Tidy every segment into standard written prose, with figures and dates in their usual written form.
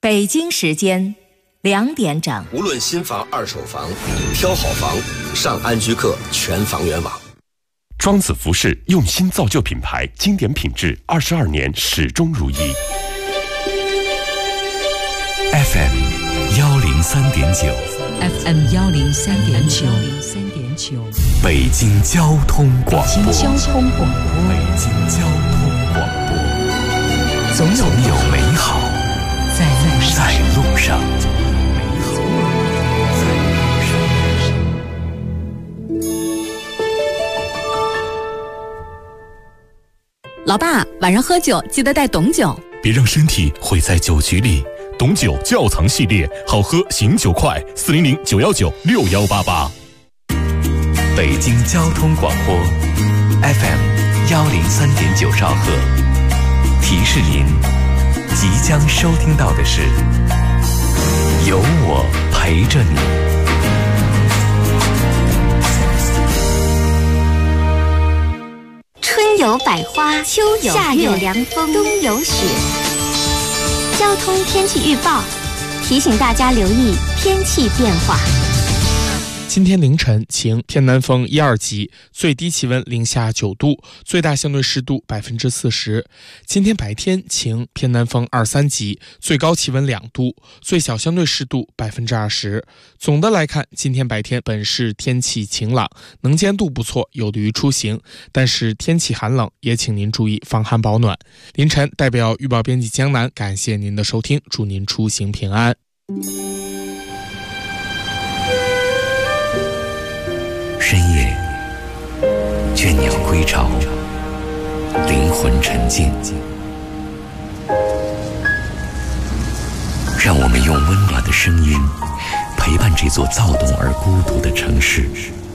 北京时间2点整。 无论新房、二手房，挑好房，上安居客全房源网。 庄子服饰用心造就品牌，经典品质，22年始终如一。 FM 103.9 FM 103.9 北京交通广播。 北京交通广播。 北京交通广播。总有美好在路上。 老爸，晚上喝酒记得带董酒， 别让身体毁在酒局里。董酒窖藏系列，好喝醒酒快，400-919-6188。北京交通广播 FM 103.9兆赫，提示您即将收听到的是有我陪着你。 春有百花，秋有夏有凉风，冬有雪。交通天气预报提醒大家留意天气变化。 今天凌晨晴，偏南风1、2级，最低气温零下9度，最大相对湿度40%。今天白天晴，偏南风2、3级，最高气温2度，最小相对湿度20%。总的来看，今天白天本市天气晴朗，能见度不错，有利于出行，但是天气寒冷，也请您注意防寒保暖。凌晨代表预报编辑江南，感谢您的收听，祝您出行平安。 深夜，倦鸟归巢，灵魂沉静。让我们用温暖的声音陪伴这座躁动而孤独的城市。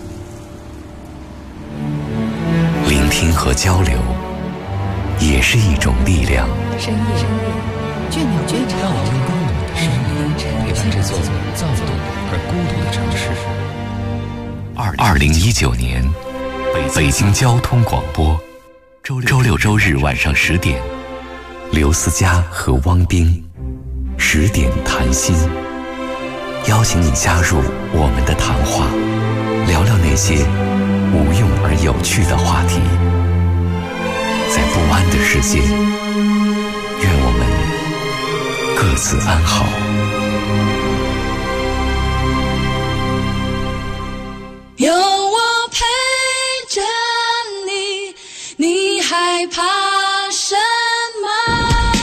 聆听和交流也是一种力量。 深夜，倦鸟归巢，让我们用温暖的声音陪伴这座躁动而孤独的城市。 2019年，北京交通广播，周六周日晚上10点，刘思佳和汪冰10点谈心，邀请你加入我们的谈话，聊聊那些无用而有趣的话题。在不安的世界，愿我们各自安好。 有我陪着你，你害怕什么？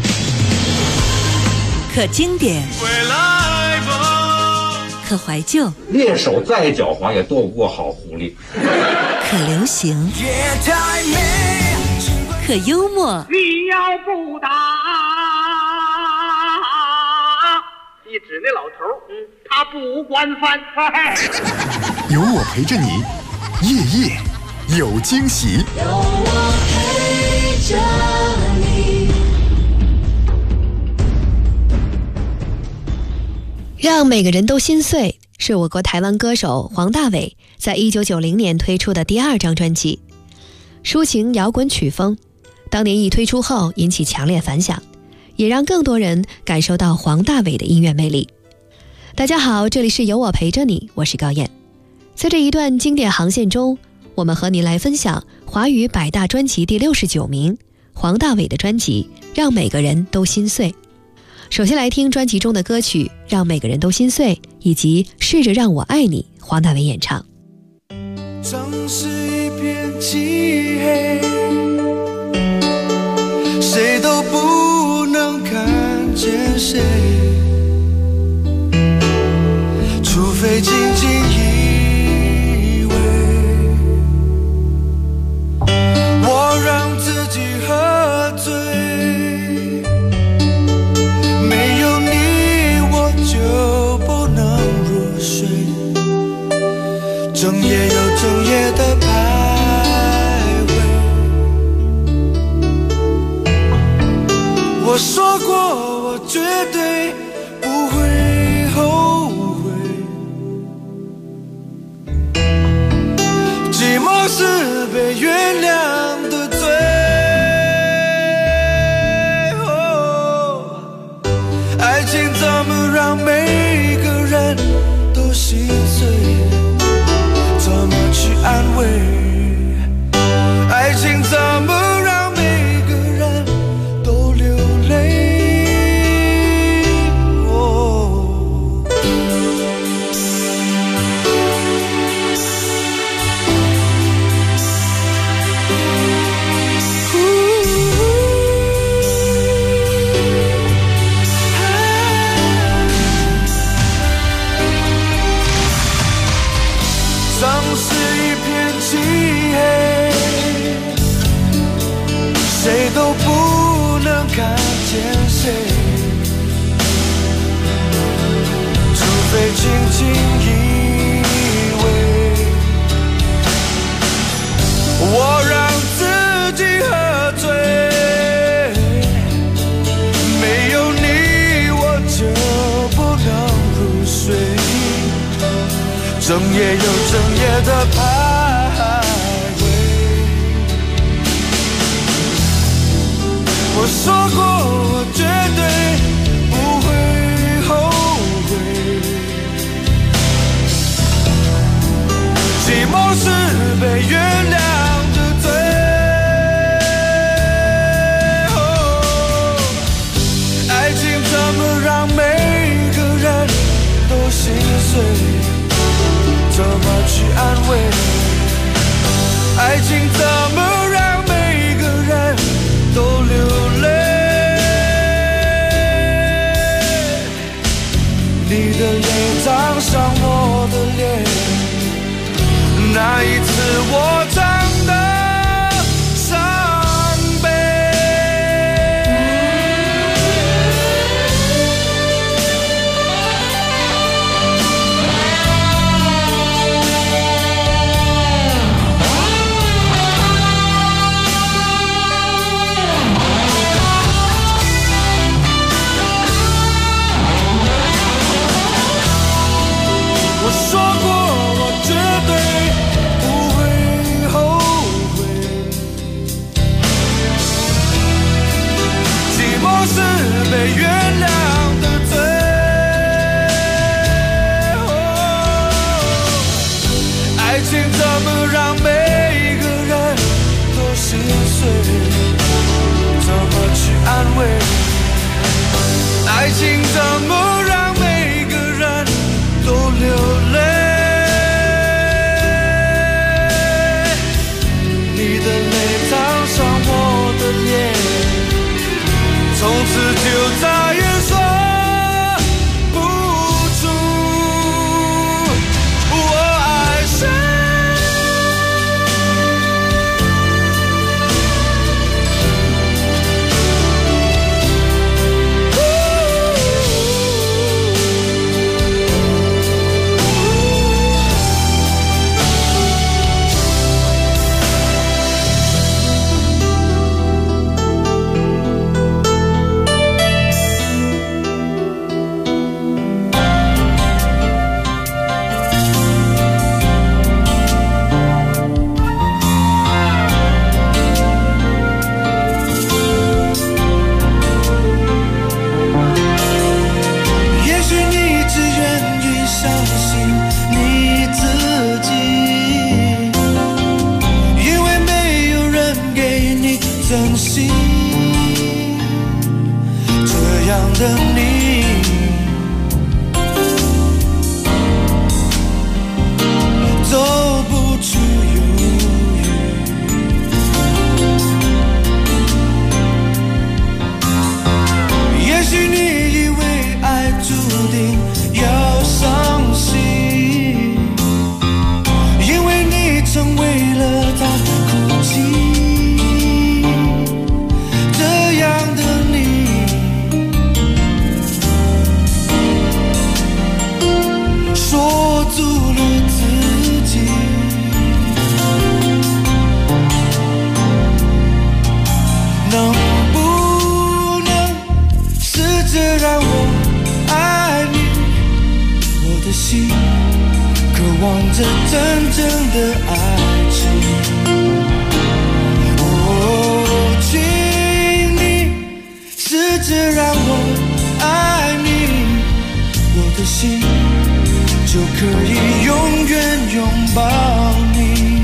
可经典，可怀旧， 猎手再狡猾也斗不过好狐狸。 可流行，可幽默。 你要不打，一指那老头，他不管饭。 有我陪着你，夜夜有惊喜。 有我陪着你。 让每个人都心碎是我国台湾歌手黄大炜在1990年推出的第2张专辑，抒情摇滚曲风，当年一推出后引起强烈反响，也让更多人感受到黄大炜的音乐魅力。大家好，这里是有我陪着你，我是高燕。在这一段经典航线中，我们和您来分享华语百大专辑第69名，黄大炜的专辑《让每个人都心碎》。首先来听专辑中的歌曲《让每个人都心碎》以及《试着让我爱你》，黄大炜演唱。 城市一片漆黑，谁都不能看见谁，除非紧紧依偎，我让自己喝醉，没有你我就不能入睡， 看见谁，除非轻轻依偎，我让自己喝醉，没有你我就不能入睡，整夜又整夜的徘徊。我说过我绝对不会后悔，寂寞是被原谅的罪，爱情怎么让每个人都心碎，怎么去安慰，爱情怎么让每个人都流泪，你的泪脏上我的脸，那一次我真的伤悲。我说过我绝对不会后悔，寂寞是被原谅的罪，爱情怎么让每个人都心碎，怎么去安慰，爱情怎么让每个人都流泪，你的泪脏上我的脸，从此就再也说不出我爱谁。这样的你，走不出犹豫，也许你以为爱注定要伤心，因为你曾为了他哭泣，锁住了自己，能不能试着让我爱你？我的心渴望着真正的爱情。哦，请你试着让我爱你，我的心就可以永远拥抱你。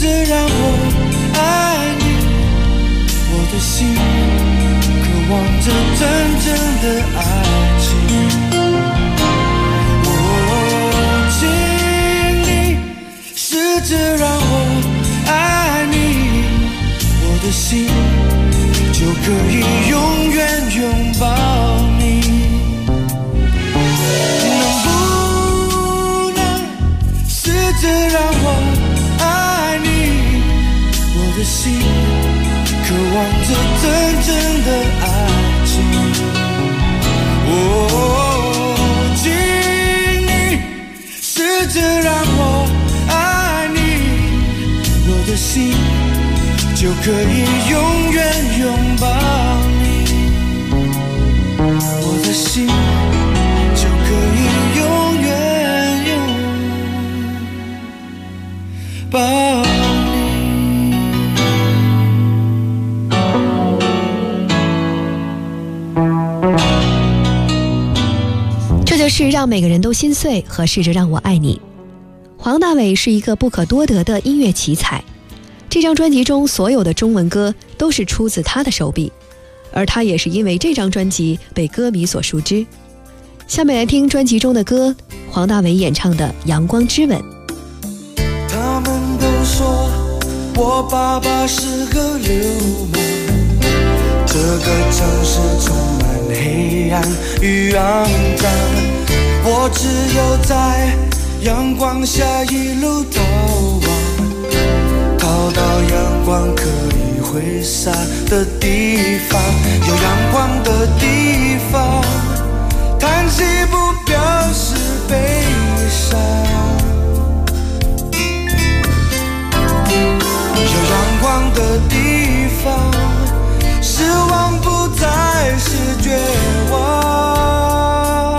着让我爱你，我的心渴望着真正的爱情。请你试着让我爱你，我的心就可以永远拥抱你。能不能试着让我爱你，我的心渴望着真正的爱情。请你试着让我爱你，我的心就可以永远拥抱你，我的心就可以永远拥抱你。 这就是让每个人都心碎和试着让我爱你。黄大炜是一个不可多得的音乐奇才，这张专辑中所有的中文歌都是出自他的手笔，而他也是因为这张专辑被歌迷所熟知。下面来听专辑中的歌，黄大炜演唱的《阳光之吻》。 他们都说我爸爸是个流氓，这个城市充满黑暗与肮脏，我只有在阳光下一路逃亡，逃到阳光可以挥洒的地方，有阳光的地方，叹息不表示悲伤，有阳光的地方，失望不再是绝望，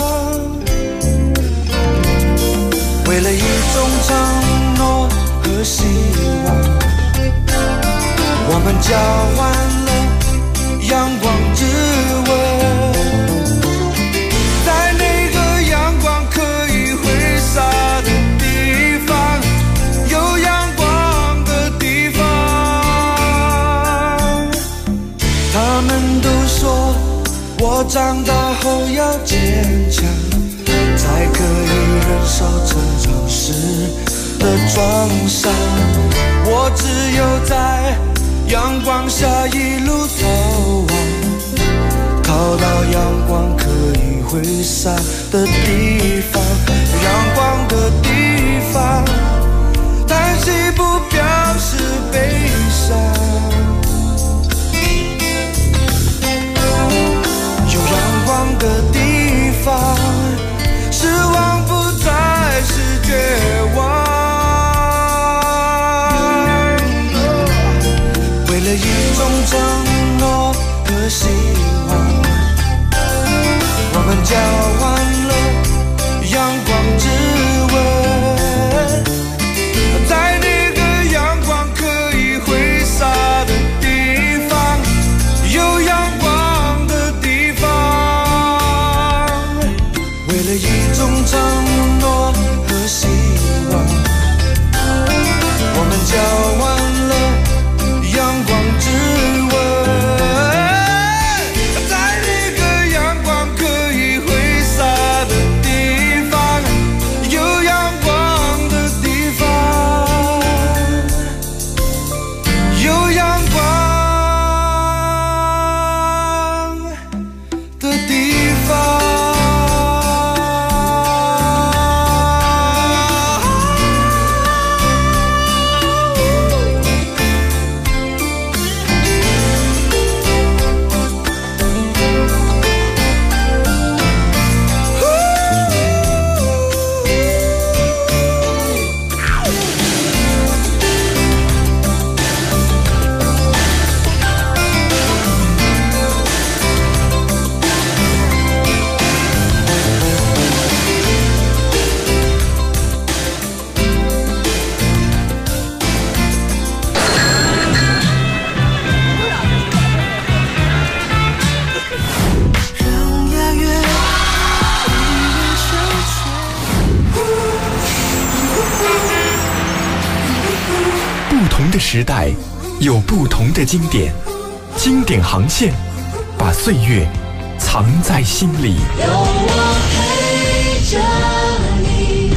为了一种承诺和希望，我们交换了阳光之吻，在那个阳光可以挥洒的地方，有阳光的地方。他们都说我长大后要坚强，才可以忍受成长时的创伤，我只有在阳光下一路逃亡，逃到阳光可以挥洒的地方，阳光的地方，叹息不表示悲伤，有阳光的地方，失望不再是绝望，为了一种承诺和希望，我们交换了阳光之吻，在那个不同的时代，有不同的经典，经典航线，把岁月藏在心里。 有我陪着你。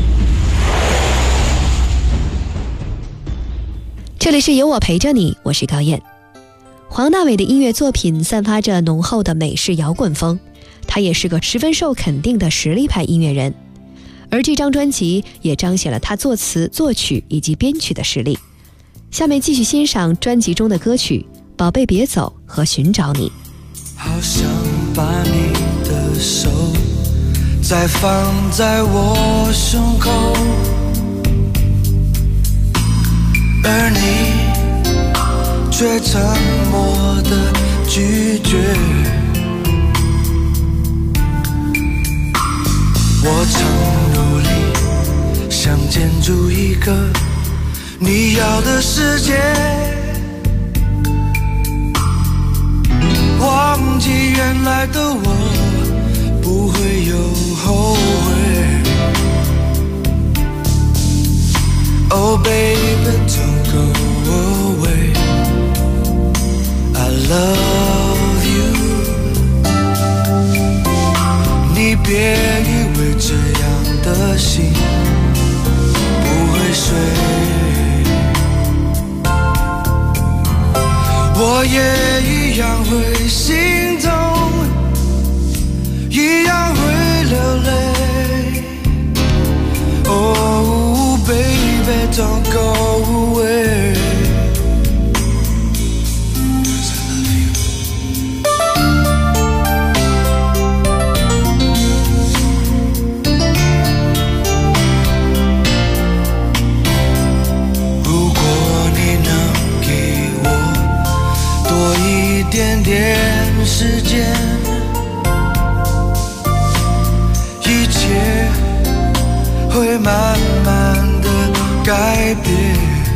这里是有我陪着你，我是高燕。黄大炜的音乐作品散发着浓厚的美式摇滚风，他也是个十分受肯定的实力派音乐人。而这张专辑也彰显了他作词、作曲以及编曲的实力。下面继续欣赏专辑中的歌曲《宝贝别走》和《寻找你》。 好想把你的手再放在我胸口，而你却沉默地拒绝。我曾努力想建筑一个你要的世界，忘记原来的我不会有后悔。 Oh baby don't go away, I love you。 你别以为这样的心不会睡，我也一样会心痛，一样会流泪。Oh baby don't go away。 如果你能给我多一点点时间，一切会慢慢地改变。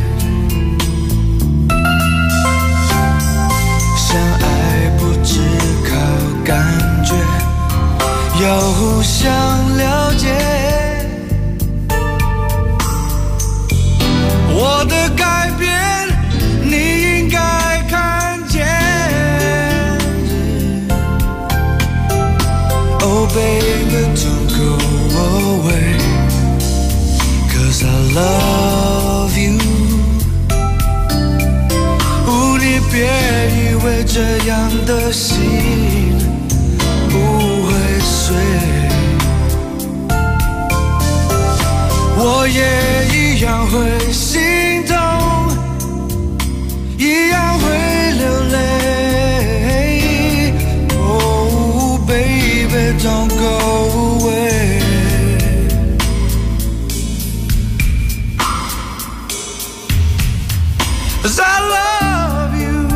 相爱不只靠感觉，要互相了解。我的改变你应该看见。Oh baby don't go away, cause I love you。 你别以为这样的心不会碎，我也一样会心痛，一样会流泪。Oh baby don't go away。 'Cause I love you。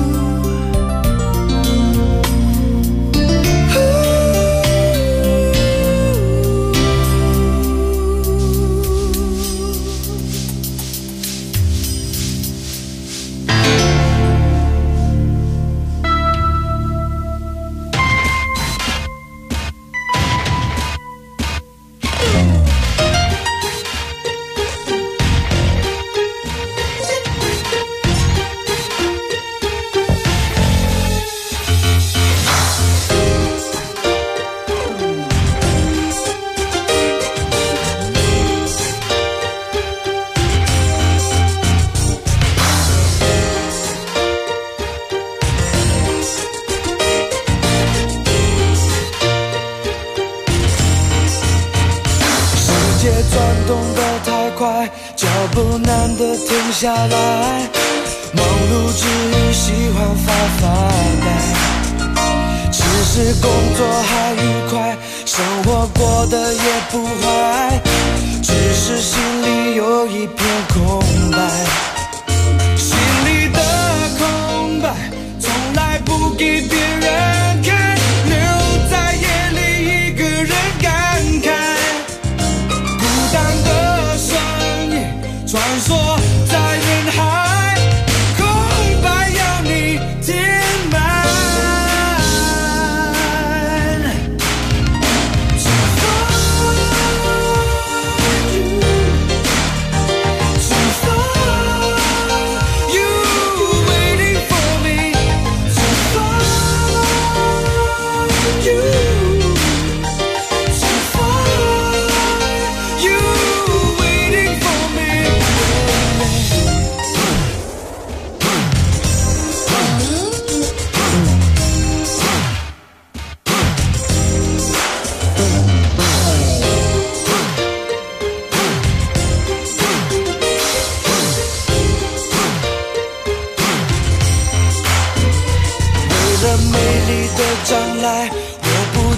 转动得太快，脚步难得停下来。忙碌之余喜欢发呆，只是工作还愉快，生活过得也不坏，只是心里有一片空白。心里的空白从来不给别人看，留在夜里一个人感慨。 穿梭在人海，空白要你填满。To find you, to find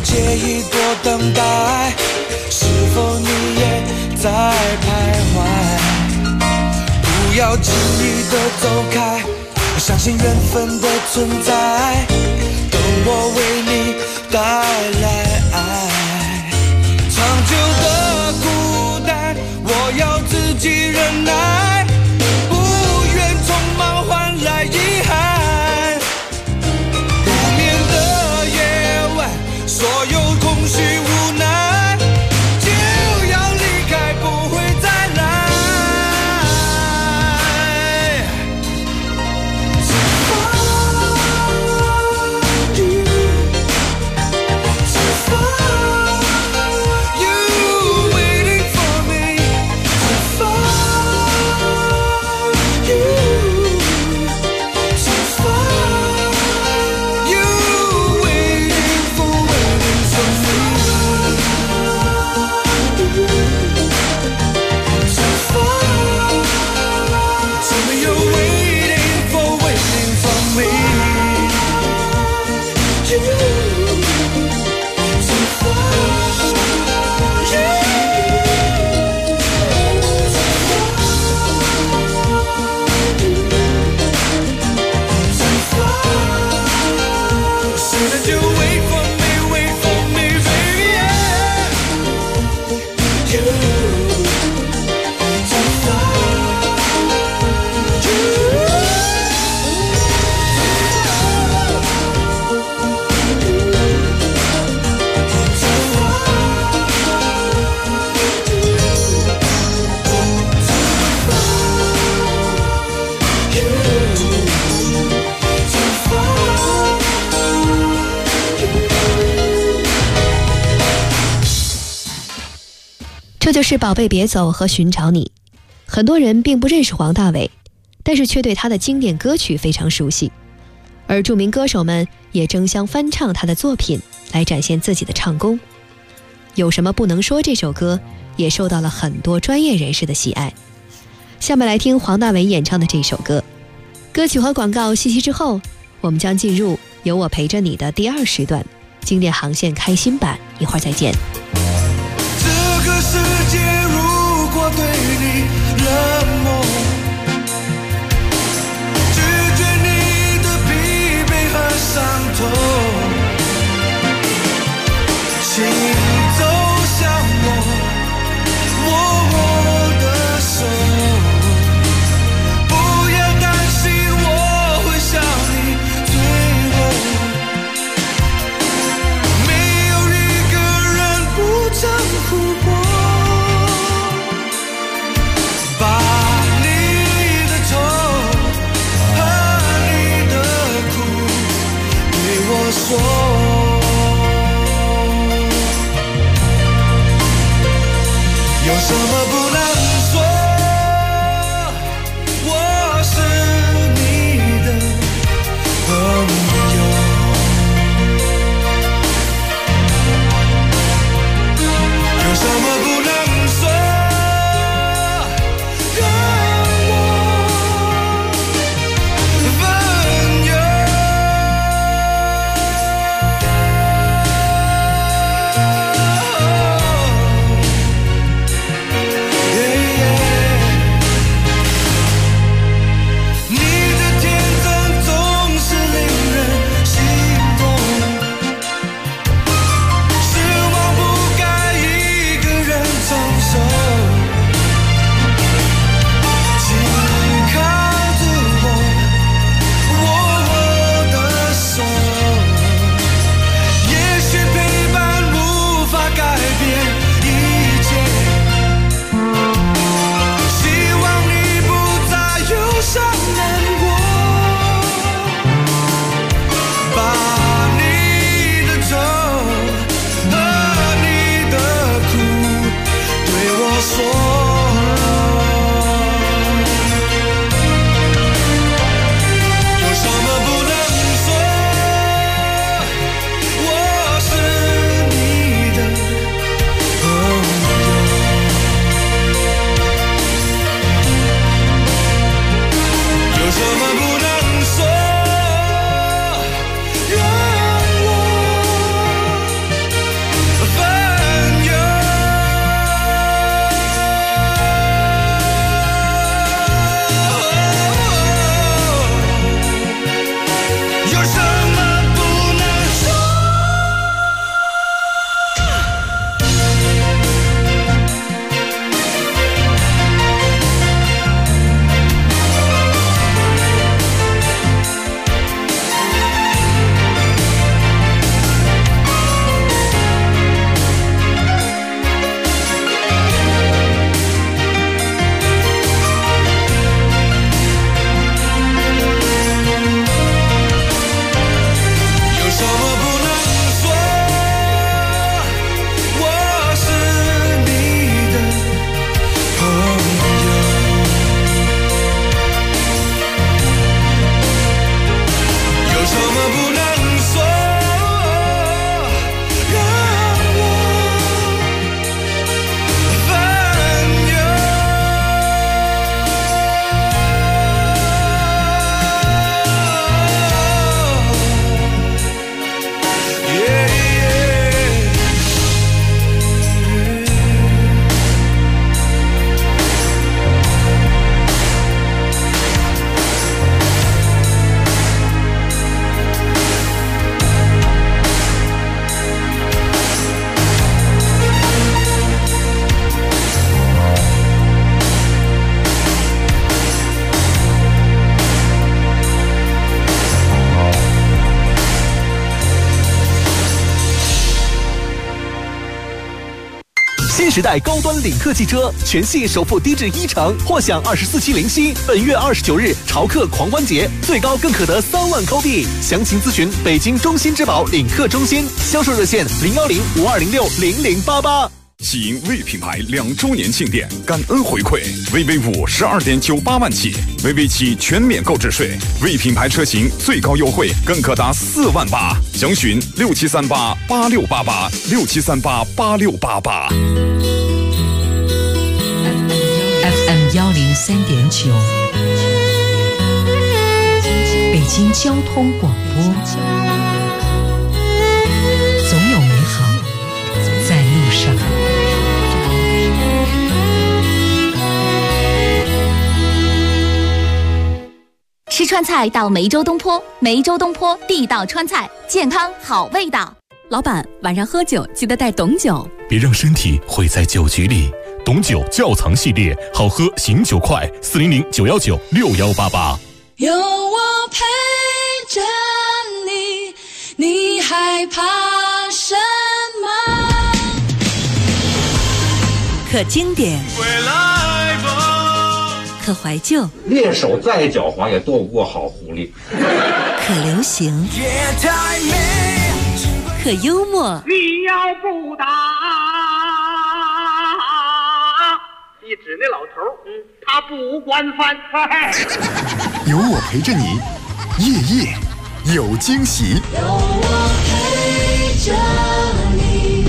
介意多等待？是否你也在徘徊？不要轻易的走开，相信缘分的存在，等我为你带来爱。长久的孤单，我要自己忍耐，不愿匆忙换来遗憾。不眠的夜晚，所有空虚无奈，就要离开，不会再来。 这就是宝贝别走和寻找你。很多人并不认识黄大炜，但是却对他的经典歌曲非常熟悉，而著名歌手们也争相翻唱他的作品来展现自己的唱功。有什么不能说这首歌也受到了很多专业人士的喜爱。下面来听黄大炜演唱的这首歌。歌曲和广告息息之后，我们将进入有我陪着你的第2时段，经典航线开心版，一会儿再见。 这个世界如果对你冷漠，拒绝你的疲惫和伤痛，请走向我，握我的手，不要担心我会向你坠落，没有一个人不曾哭过。 新时代高端领克汽车，全系首付低至10%，或享24期零息。本月29日潮客狂欢节，最高更可得3万扣币。详情咨询北京中心之宝领克中心，销售热线010-5206-0088。 喜为品牌2周年庆典感恩回馈，VV5 12.98万起，VV7全免购置税，为品牌车型最高优惠更可达4万8。详询67388688，67388688。 FM 103.9，北京交通广播，总有美好在路上。 吃川菜到梅州东坡，梅州东坡地道川菜，健康好味道。 老板，晚上喝酒记得带董酒， 别让身体毁在酒局里。董酒窖藏系列，好喝醒酒快，400-919-6188。 有我陪着你，你害怕什么？ 可经典，可怀旧， 猎手再狡猾也躲不过好狐狸。 可流行，可幽默。 你要不打，一指那老头，他不惯犯。 有我陪着你，夜夜有惊喜。 有我陪着你。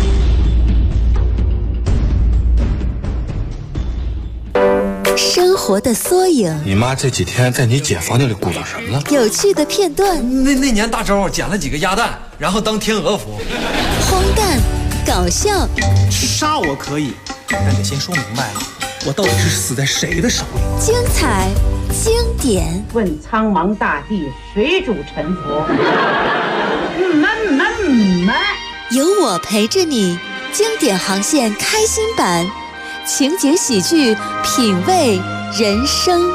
生活的缩影， 你妈这几天在你姐房间里鼓捣什么了？ 有趣的片段。 那年大周捡了几个鸭蛋，然后当天鹅服。 荒诞，搞笑。 杀我可以，但得先说明白了，我到底是死在谁的手里？ 精彩，经典。 问苍茫大地，谁主沉浮？ 有我陪着你，经典航线开心版。情景喜剧，品味人生。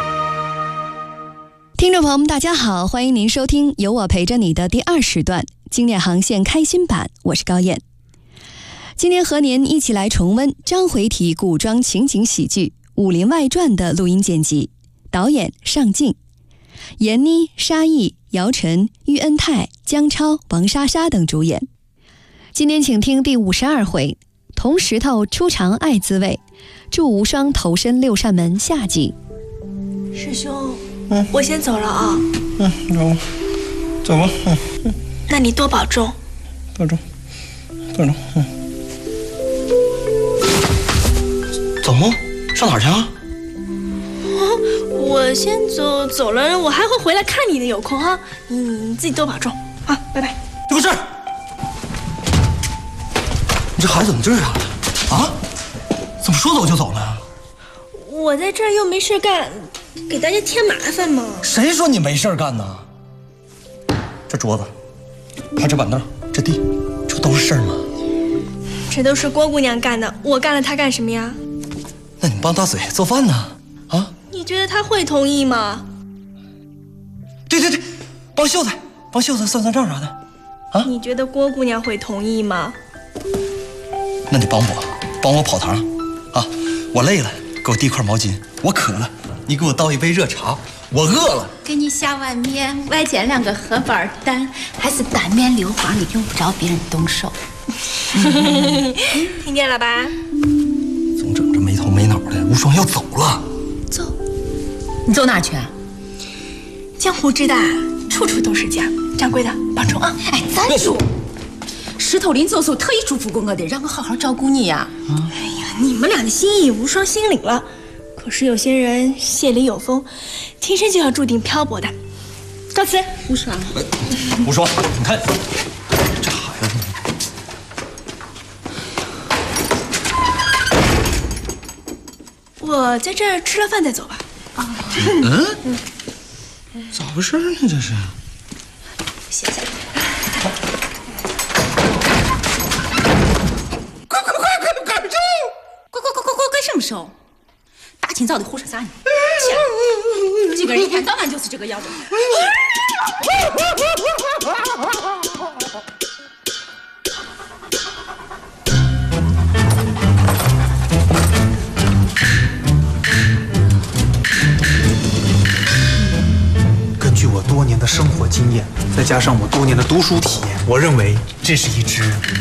听众朋友们，大家好，欢迎您收听《有我陪着你》的第2时段经典航线开心版，我是高燕。今天和您一起来重温章回体古装情景喜剧《武林外传》的录音剪辑，导演尚敬，闫妮、沙溢、姚晨、喻恩泰、姜超、王莎莎等主演。今天请听第52回铜石头初尝爱滋味，祝无双投身6扇门下集。 师兄，我先走了啊。 走吧。 那你多保重。 保重。走吗？上哪儿去啊？ 我先走了，我还会回来看你的，有空哈。你自己多保重啊，拜拜。 有事。你这孩子怎么这样了？啊？怎么说走就走呢？ 我在这儿又没事干，给大家添麻烦吗？ 谁说你没事干呢？这桌子，还有这板凳，这地，这不都是事儿吗？ 这都是郭姑娘干的，我干了她干什么呀？ 那你帮大嘴做饭呢？啊？ 你觉得她会同意吗？ 对，帮秀才算账啥的。啊？ 你觉得郭姑娘会同意吗？ 那你帮我跑堂，啊！我累了，给我递块毛巾；我渴了，你给我倒一杯热茶；我饿了， 给你下碗面，外加2个荷包蛋，还是单面硫磺，你用不着别人动手。 听见了吧？ 总整这没头没脑的。无双要走了， 走？你走哪儿去啊？ 江湖之大，处处都是家。掌柜的，保重啊！ 哎，站住！石头林教授特意嘱咐过我的，让我好好照顾你呀。 哎呀，你们俩的心意无双心领了，可是有些人谢里有风，天生就要注定漂泊的。告辞， 无双。 无双，你看这孩子， 我在这儿吃了饭再走吧。 咋回事呢？这是。 谢谢。 快什么手？大清早的胡说啥呢？这个人一天到晚就是这个样子。 的生活经验，再加上我多年的读书体验，我认为这是一只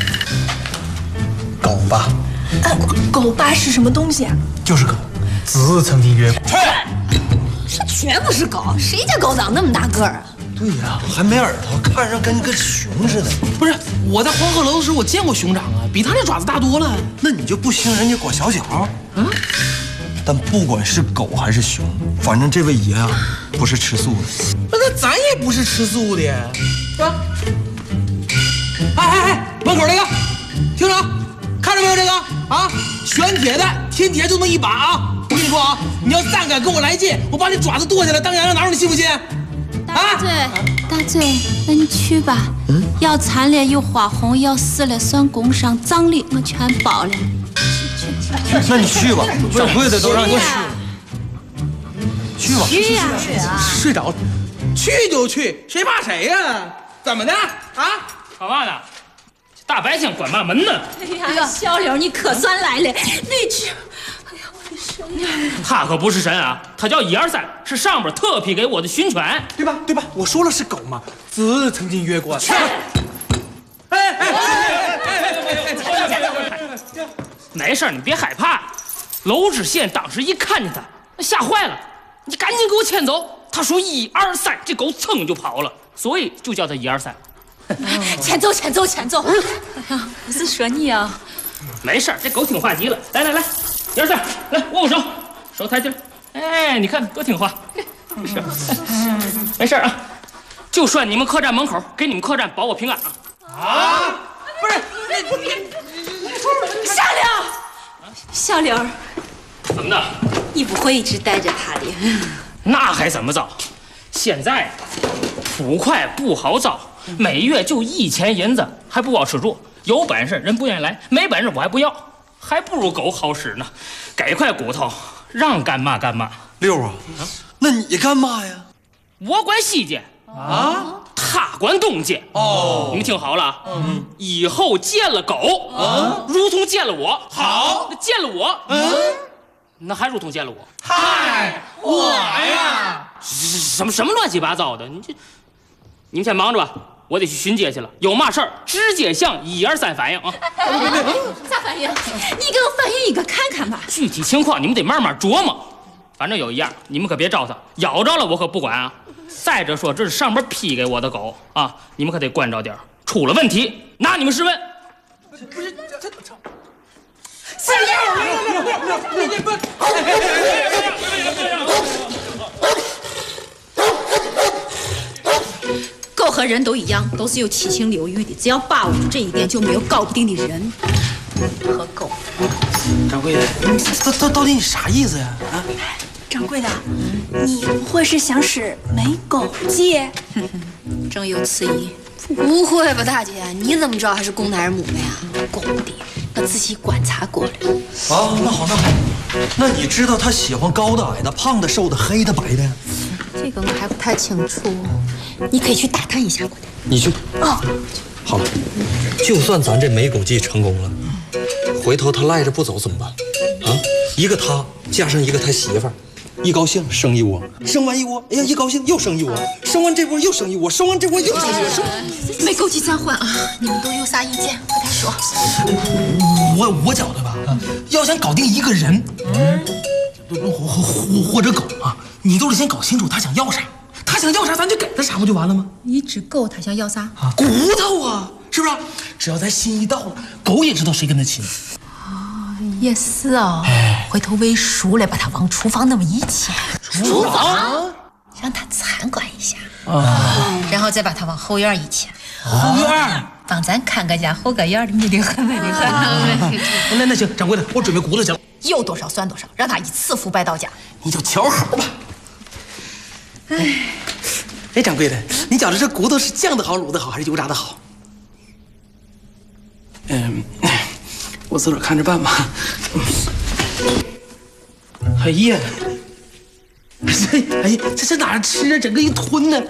狗吧。 狗吧是什么东西啊？ 就是狗，子曾经约过。 这绝不是狗，谁家狗长那么大个儿啊？ 对呀，还没耳朵，看上跟个熊似的。 不是，我在黄鹤楼的时候我见过熊掌啊，比他那爪子大多了。 那你就不兴人家裹小脚？啊？但不管是狗还是熊，反正这位爷啊，不是吃素的。 那咱也不是吃素的，是吧？哎，门口那个，听着，看着没有这个啊？玄铁的，天底下就那么一把啊！我跟你说啊，你要再敢跟我来劲，我把你爪子剁下来当羊肉挠，你信不信？ 大嘴，那你去吧。要惨烈又花红，要死了算工伤，葬礼我全包了。 那你去吧，掌柜的都让你去吧。 去呀！ 睡着了，去就去，谁怕谁呀？怎么的啊？ 干嘛呢？大白天关嘛门呢？ 哎呀，小柳，你可算来了，那只。 他可不是神啊，他叫123，是上边特批给我的巡犬， 对吧？我说了是狗嘛，子曾经约过。 没事，你别害怕。娄知县当时一看见他，吓坏了，你赶紧给我牵走。他说123，这狗噌就跑了，所以就叫他123。 牵走。哎呀，不是说你啊。 没事，这狗听话极了。来，123，来握手，手抬起来。哎，你看多听话。没事啊，就拴你们客栈门口，给你们客栈保我平安啊！ 不是， 小柳， 怎么的？ 你不会一直带着他的？ 那还怎么着？现在捕快不好找，每月就1000银子，还不好吃住。有本事人不愿意来，没本事我还不要，还不如狗好使呢。给块骨头，让干嘛干嘛。 六啊，那你干嘛呀？ 我管西街啊，他管东街。哦，你们听好了，以后见了狗如同见了我。好，见了我，那还如同见了我。 嗨，我呀， 什么乱七八糟的，你们先忙着吧。我得去巡街去了，有嘛事儿直接向123反映啊！ 咋反映？你给我反映一个看看吧。 具体情况你们得慢慢琢磨。反正有一样，你们可别招它，咬着了我可不管啊。再者说，这是上边批给我的狗啊，你们可得关照点，出了问题拿你们试问。 不是这。 狗和人都一样，都是有七情六欲的，只要把握住这一点，就没有搞不定的人和狗。 掌柜的，到底你啥意思呀？啊， 掌柜的，你不会是想使没狗计？ 正有此意。 不会吧，大姐，你怎么知道还是公的还是母的呀？ 公的，我仔细观察过了。 啊，那好。那你知道他喜欢高的、矮的、胖的、瘦的、黑的、白的呀？ 这个我还不太清楚，你可以去打探一下过来。 你去哦， 好。就算咱这没狗计成功了，回头他赖着不走怎么办？啊，一个他加上一个他媳妇儿，一高兴生一窝，生完一窝，哎呀，一高兴又生一窝，生完这窝又生一窝，生完这窝又生一窝。 没狗计暂缓啊！你们都有啥意见？快点说。 我觉得吧，要想搞定一个人，或者狗啊，你都得先搞清楚他想要啥。他想要啥，咱就给他啥，不就完了吗？ 一只狗，他想要啥？ 骨头啊，是不是？只要咱心一到了，狗也知道谁跟他亲。 也是哦。回头喂熟了，把它往厨房那么一牵， 厨房让它参观一下啊， 然后再把它往后院一牵。 后院帮咱看个家后个院的，美得很，美得很。 那行，掌柜的，我准备骨头去了。 有多少算多少，让他一次腐败到家。 你就瞧好吧。哎，掌柜的，你觉得这骨头是酱的好、卤的好，还是油炸的好？我自个儿看着办吧。哎呀，这哪吃啊？整个一吞呢。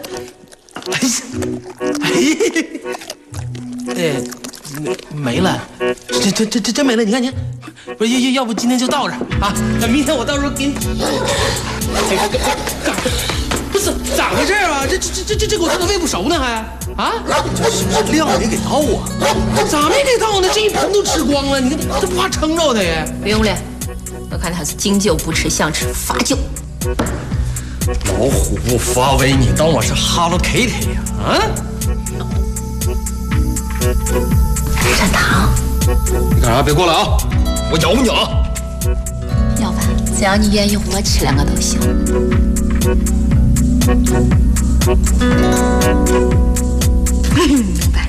没了，这真没了。你看，不是要不今天就到这儿啊？明天我到时候给你。不是，咱咋回事啊？这狗都喂不熟呢还啊？ 这量没给到啊？ 咋没给到呢？这一盆都吃光了，你看这不怕撑着它呀？ 不用了，我看他是经久不吃，想吃发酒。 老虎发威，你当我是 Hello Kitty 呀？啊？ 这糖， 你干啥？别过来啊！我咬你啊！ 要吧，只要你愿意我吃两个都行。明白了。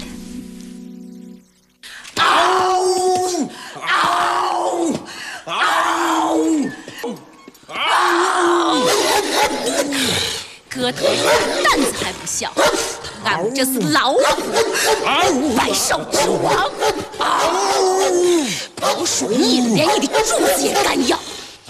个头大，胆子还不小。俺们这是老虎，百兽之王。不属你的，连你的主子也敢咬。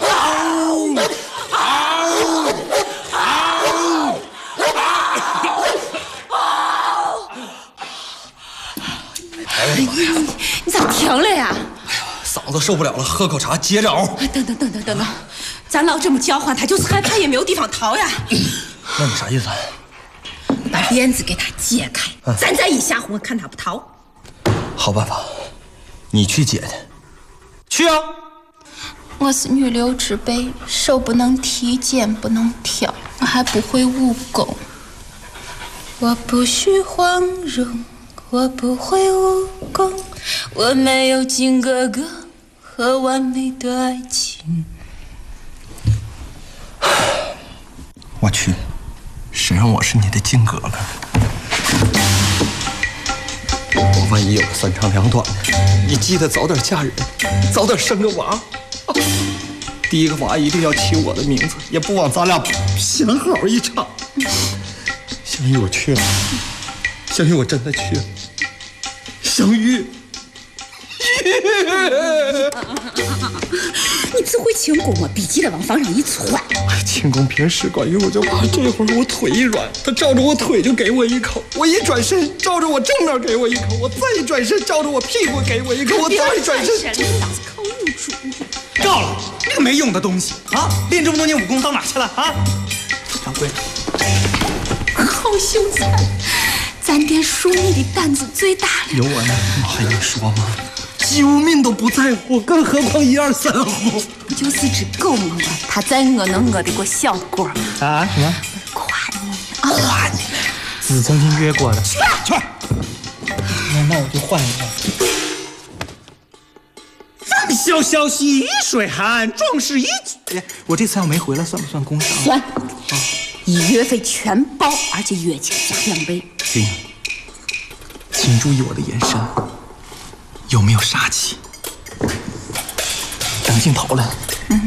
你咋停了呀？ 嗓子受不了了，喝口茶接着熬。 等，咱老这么叫唤，他就是害怕也没有地方逃呀。 那你啥意思？ 把链子给他解开，咱再一下火，看他不逃。 好办法，你去解他。去啊！ 我是女流之辈，手不能提，剑不能挑，我还不会武功。我不许黄蓉，我不会武功，我没有金哥哥和完美的爱情。 我去，谁让我是你的金哥哥？我万一有个三长两短的，你记得早点嫁人，早点生个娃。第一个娃一定要起我的名字，也不枉咱俩相好一场。香玉，我去了，香玉，我真的去了，香玉。 你只会轻功吗？笔记得往房上一窜。 轻功平时管用，我就怕这会儿我腿一软，他照着我腿就给我一口，我一转身照着我正面给我一口，我再一转身照着我屁股给我一口，我再一转身。 口无主。 够了，那个没用的东西啊！练这么多年武功到哪去了啊？掌柜， 好凶残，咱爹属你的胆子最大了。 有我呢，我还用说吗？救命都不在乎，更何况1、2、3户。 不就是只狗吗？他再饿能饿得过小锅啊？什么？ 夸你啊！夸你！子曾经约过的。 去。 那我就换一个。风萧萧兮易水寒，壮士一举。我这次要没回来，算不算工伤？ 算。医药费全包，而且月钱加2倍。 行，请注意我的眼神。有没有杀气？等镜头了。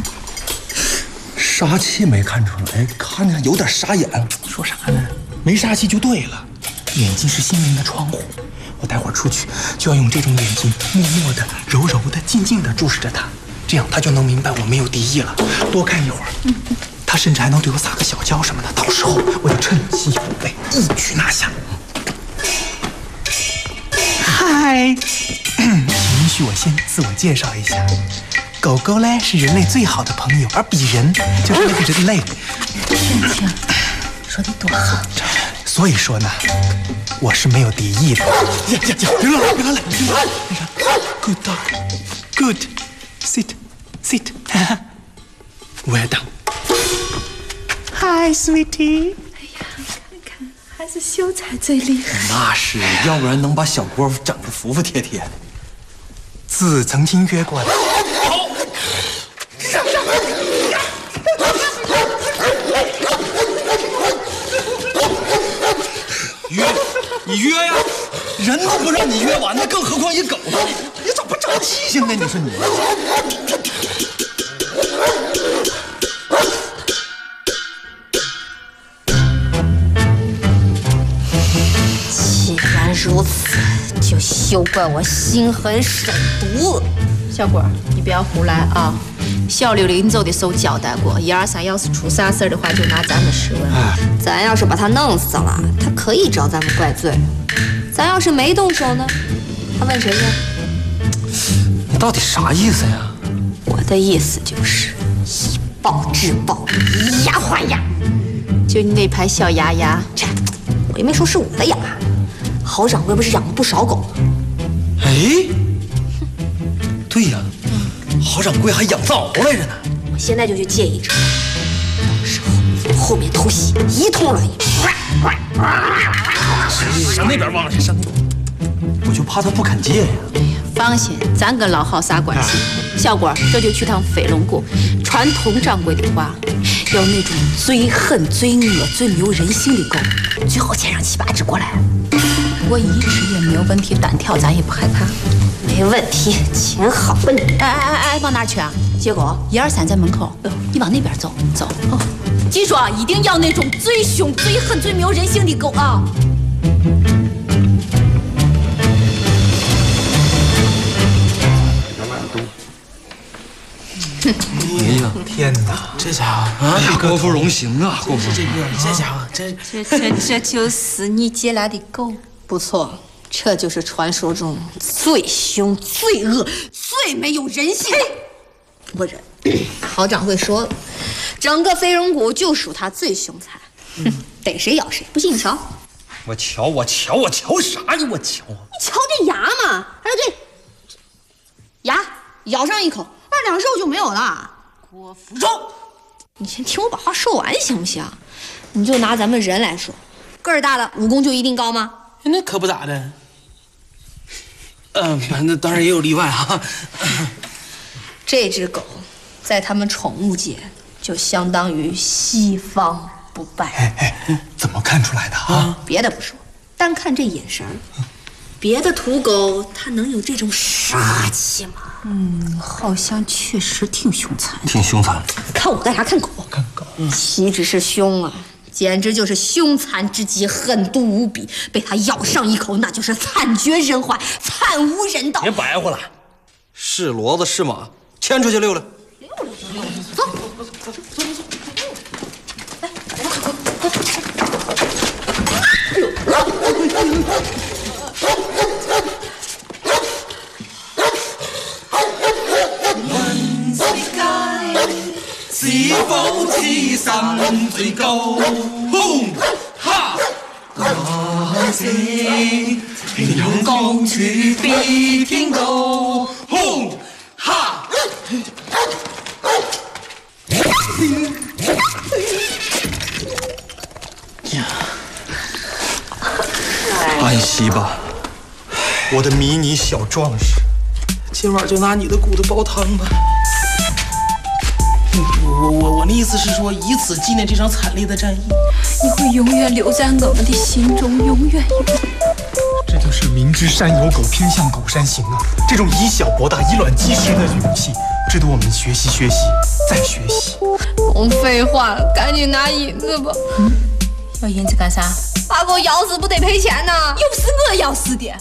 杀气没看出来，看着有点傻眼。 说啥呢？没杀气就对了。眼睛是心灵的窗户，我待会儿出去就要用这种眼睛，默默的、柔柔的、静静的注视着他，这样他就能明白我没有敌意了。多看一会儿，他甚至还能对我撒个小娇什么的。到时候我就趁机虎背，一举拿下。嗨。请允许我先自我介绍一下，狗狗嘞是人类最好的朋友，而鄙人就是那个人类。 天，说的多好。 所以说呢，我是没有敌意的。别乱来，别乱来。那啥 ，Good dog，Good， sit， well done。Hi sweetie。 看，还是秀才最厉害。 那是，要不然能把小郭整得服服帖帖的。 自曾经约过的。好， 约，你约呀！人都不让你约完呢，更何况一狗呢？你咋不长记性呢？你说你。 既然如此，就休怪我心狠手毒。小郭，你不要胡来啊！小刘临走的时候交代过，1、2、3要是出啥事儿的话，就拿咱们试问。 咱要是把他弄死了，他可以找咱们怪罪；咱要是没动手呢，他问谁去？ 你到底啥意思呀？ 我的意思就是以暴制暴，以牙还牙。就就你那排小牙牙， 这我也没说是我的牙。郝掌柜不是养了不少狗吗？ 哎，对呀，郝掌柜还养藏獒来着呢。 我现在就去借一只，到时候后面偷袭一通乱演。 上那边望去，上那边。我就怕他不肯借呀。 放心，咱跟老郝啥关系？小郭，这就去趟飞龙谷，传佟掌柜的话，要那种最狠、最恶、最没有人性的狗，最好牵上7、8只过来。我一只也没有问题，单挑咱也不害怕。 没问题，牵好了你。 哎，往哪去啊？接狗，1、2、3在门口，你往那边走走。哦，记住啊，一定要那种最凶、最狠、最没有人性的狗啊！ 哎呀，天哪， 这家伙啊，国不容情啊，国不容情。 这家伙， 这就是你借来的狗，不错，这就是传说中最凶、最恶、最没有人性的。不忍，郝掌柜说了，整个飞龙谷就属他最凶残，逮谁咬谁。不信你瞧， 我瞧啥呀？我瞧啊！ 你瞧这牙嘛，哎对，牙咬上一口，2两肉就没有了。郭福忠，你先听我把话说完行不行？你就拿咱们人来说，个儿大的武功就一定高吗？ 那可不咋的。那当然也有例外啊。 这只狗在他们宠物界就相当于西方不败。 怎么看出来的啊？ 别的不说，单看这眼神儿，别的土狗它能有这种杀气吗？好像确实挺凶残。 挺凶残。 看我干啥？看狗。 看狗。 岂止是凶啊，简直就是凶残之极，狠毒无比。被它咬上一口，那就是惨绝人寰，惨无人道。 别白话了，是骡子是马，牵出去溜溜。 走。 是否此心最高？轟哈！那些平陽高處必天高，轟哈！ 安息吧，我的迷你小壮士。 今晚就拿你的骨头煲汤吧。我的意思是说，以此纪念这场惨烈的战役。 你会永远留在我们的心中，永远。 这就是明知山有狗，偏向狗山行啊！这种以小博大、以卵击石的勇气，值得我们学习、再学习。 甭废话了，赶紧拿银子吧。要银子干啥？把狗咬死不得赔钱呢？又不是我咬死的。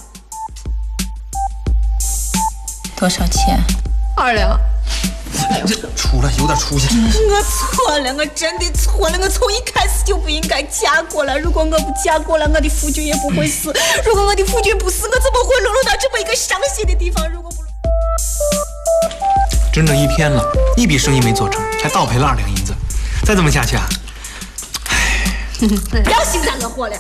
多少钱？2两。 这出来有点出息。 我错了，我真的错了，我从一开始就不应该嫁过来。如果我不嫁过来，我的夫君也不会死。如果我的夫君不死，我怎么会沦落到这么一个伤心的地方？如果不， 整整1天了，一笔生意没做成，还倒赔了2两银子。再这么下去啊， 不要幸灾乐祸了。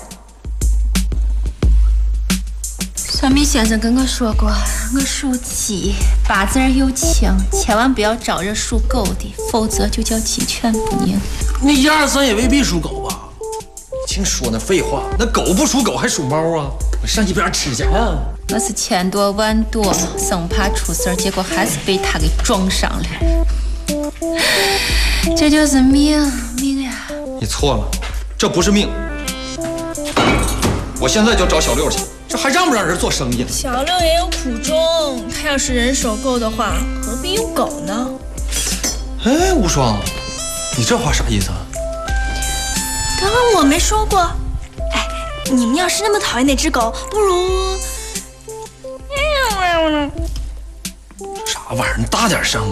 算命先生跟我说过，我属鸡，8字有情，千万不要招惹属狗的，否则就叫鸡犬不宁。 那1、2、3也未必属狗吧？ 净说那废话，那狗不属狗还属猫啊？我上一边吃去啊！ 我是千多万多，生怕出事儿，结果还是被他给撞上了。这就是命呀！ 你错了，这不是命。我现在就找小六去。这还让不让人做生意？ 小六也有苦衷，他要是人手够的话，何必用狗呢？ 哎，无双，你这话啥意思啊？ 刚刚我没说过。哎，你们要是那么讨厌那只狗，不如…… 啥玩意儿？你大点声啊！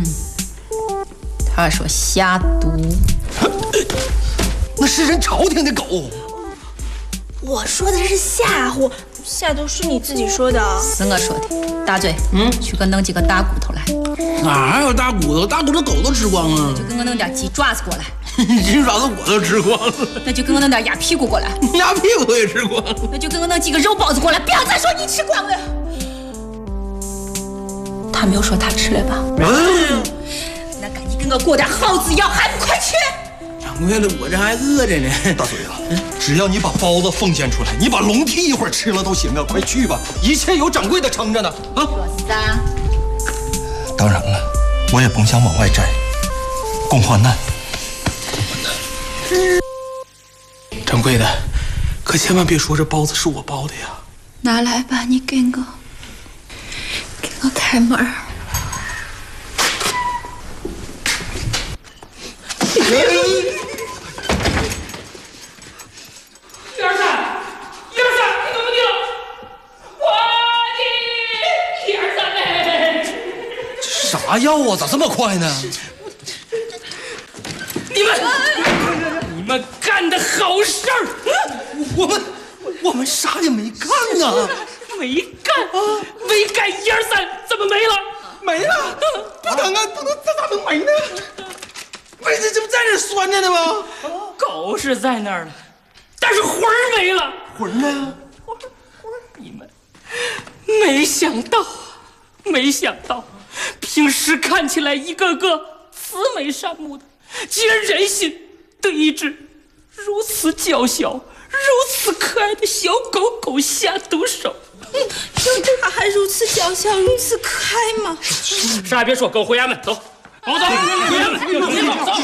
他说下毒， 那是人朝廷的狗。 我说的是吓唬，吓都是你自己说的。 是我说的。大嘴，去给我弄几个大骨头来。 哪还有大骨头？大骨头狗都吃光了。 就给我弄点鸡爪子过来。 金爪子我都吃光了。 那就跟我那点鸭屁股过来。 鸭屁股也吃光了。 那就跟我那几个肉包子过来，不要再说你吃光了。他没有说他吃了吧？那赶紧跟我过点耗子药，还不快去！ 掌柜的，我这还饿着呢。 大嘴啊，只要你把包子奉献出来，你把龙屉一会儿吃了都行啊！快去吧，一切有掌柜的撑着呢。啊，当然了，我也甭想往外摘，共患难。 掌柜的，可千万别说这包子是我包的呀！ 拿来吧，你给我开门。 啥药啊？咋这么快呢？ 你们干的好事儿！ 我们啥也没干啊！ 没干，1、2、3，怎么没了？ 没了？不能啊，不能，这咋能没呢？不是这不在这拴着呢吗？ 狗是在那儿了，但是魂儿没了。 魂呢？ 你们没想到，平时看起来一个个慈眉善目的，竟然忍心对一只如此娇小、如此可爱的小狗狗下毒手。 他还如此娇小，如此可爱吗？ 啥也别说，跟我回衙门走。走，回衙门，走。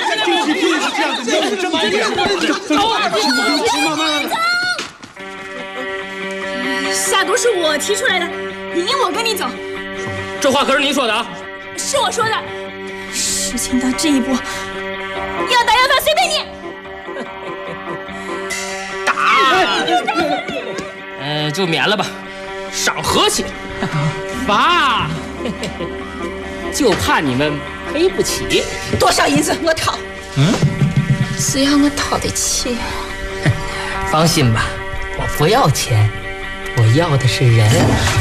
下毒是我提出来的，你令我跟你走。 这话可是你说的啊？ 是我说的。事情到这一步，要打要罚随便你。 打！就免了吧，伤和气。罚！就怕你们赔不起。 多少银子我掏。 只要我掏得起。 放心吧，我不要钱，我要的是人。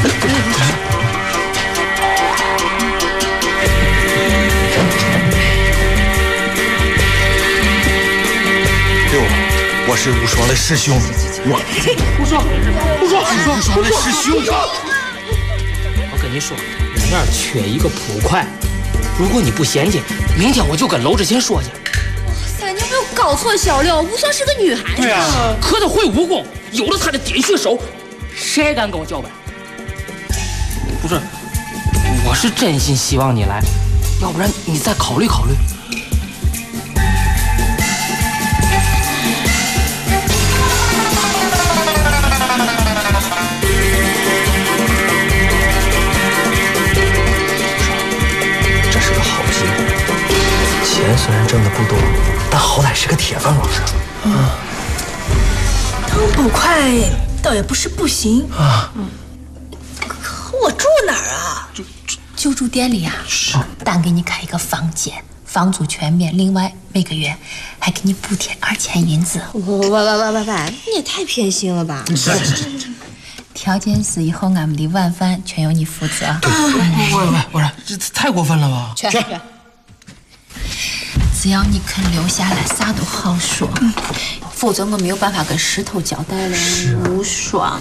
我是无双的师兄， 无双的师兄。 我跟你说，我那儿缺一个捕快，如果你不嫌弃，明天我就跟娄志贤说去。 哇塞，你有没有搞错小六？无双是个女孩子。 对啊，可她会武功，有了她的点穴手，谁敢跟我叫板？不是，我是真心希望你来，要不然你再考虑考虑。 钱虽然挣的不多，但好歹是个铁饭碗啊！ 当捕快倒也不是不行啊。可我住哪儿啊？ 就住店里啊。是。单给你开一个房间，房租全免，另外每个月还给你补贴2000银子。 喂，你也太偏心了吧！ 是。 条件是以后俺们的晚饭全由你负责。 我说这太过分了吧？ 去。只要你肯留下来，啥都好说。否则我没有办法跟石头交代了。无双。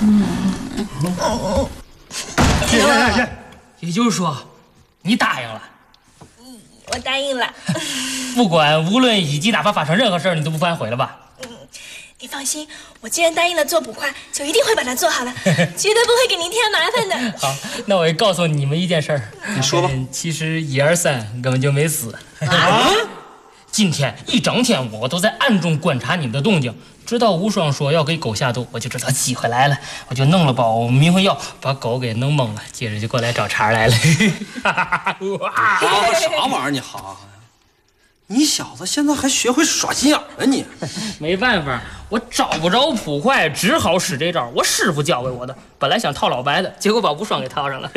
也就是说，你答应了。 我答应了。 不管无论以及哪怕发生任何事儿，你都不反悔了吧？ 你放心，我既然答应了做捕快，就一定会把它做好的，绝对不会给您添麻烦的。 好，那我也告诉你们一件事儿。 你说吧。 其实1、2、3根本就没死。啊！今天一整天我都在暗中观察你们的动静，直到无双说要给狗下毒，我就知道机会来了，我就弄了包迷魂药，把狗给弄懵了，接着就过来找茬来了。 哈啥玩意儿你哈？你小子现在还学会耍心眼了你？ 没办法，我找不着捕快，只好使这招。我师傅教给我的，本来想套老白的，结果把无双给套上了。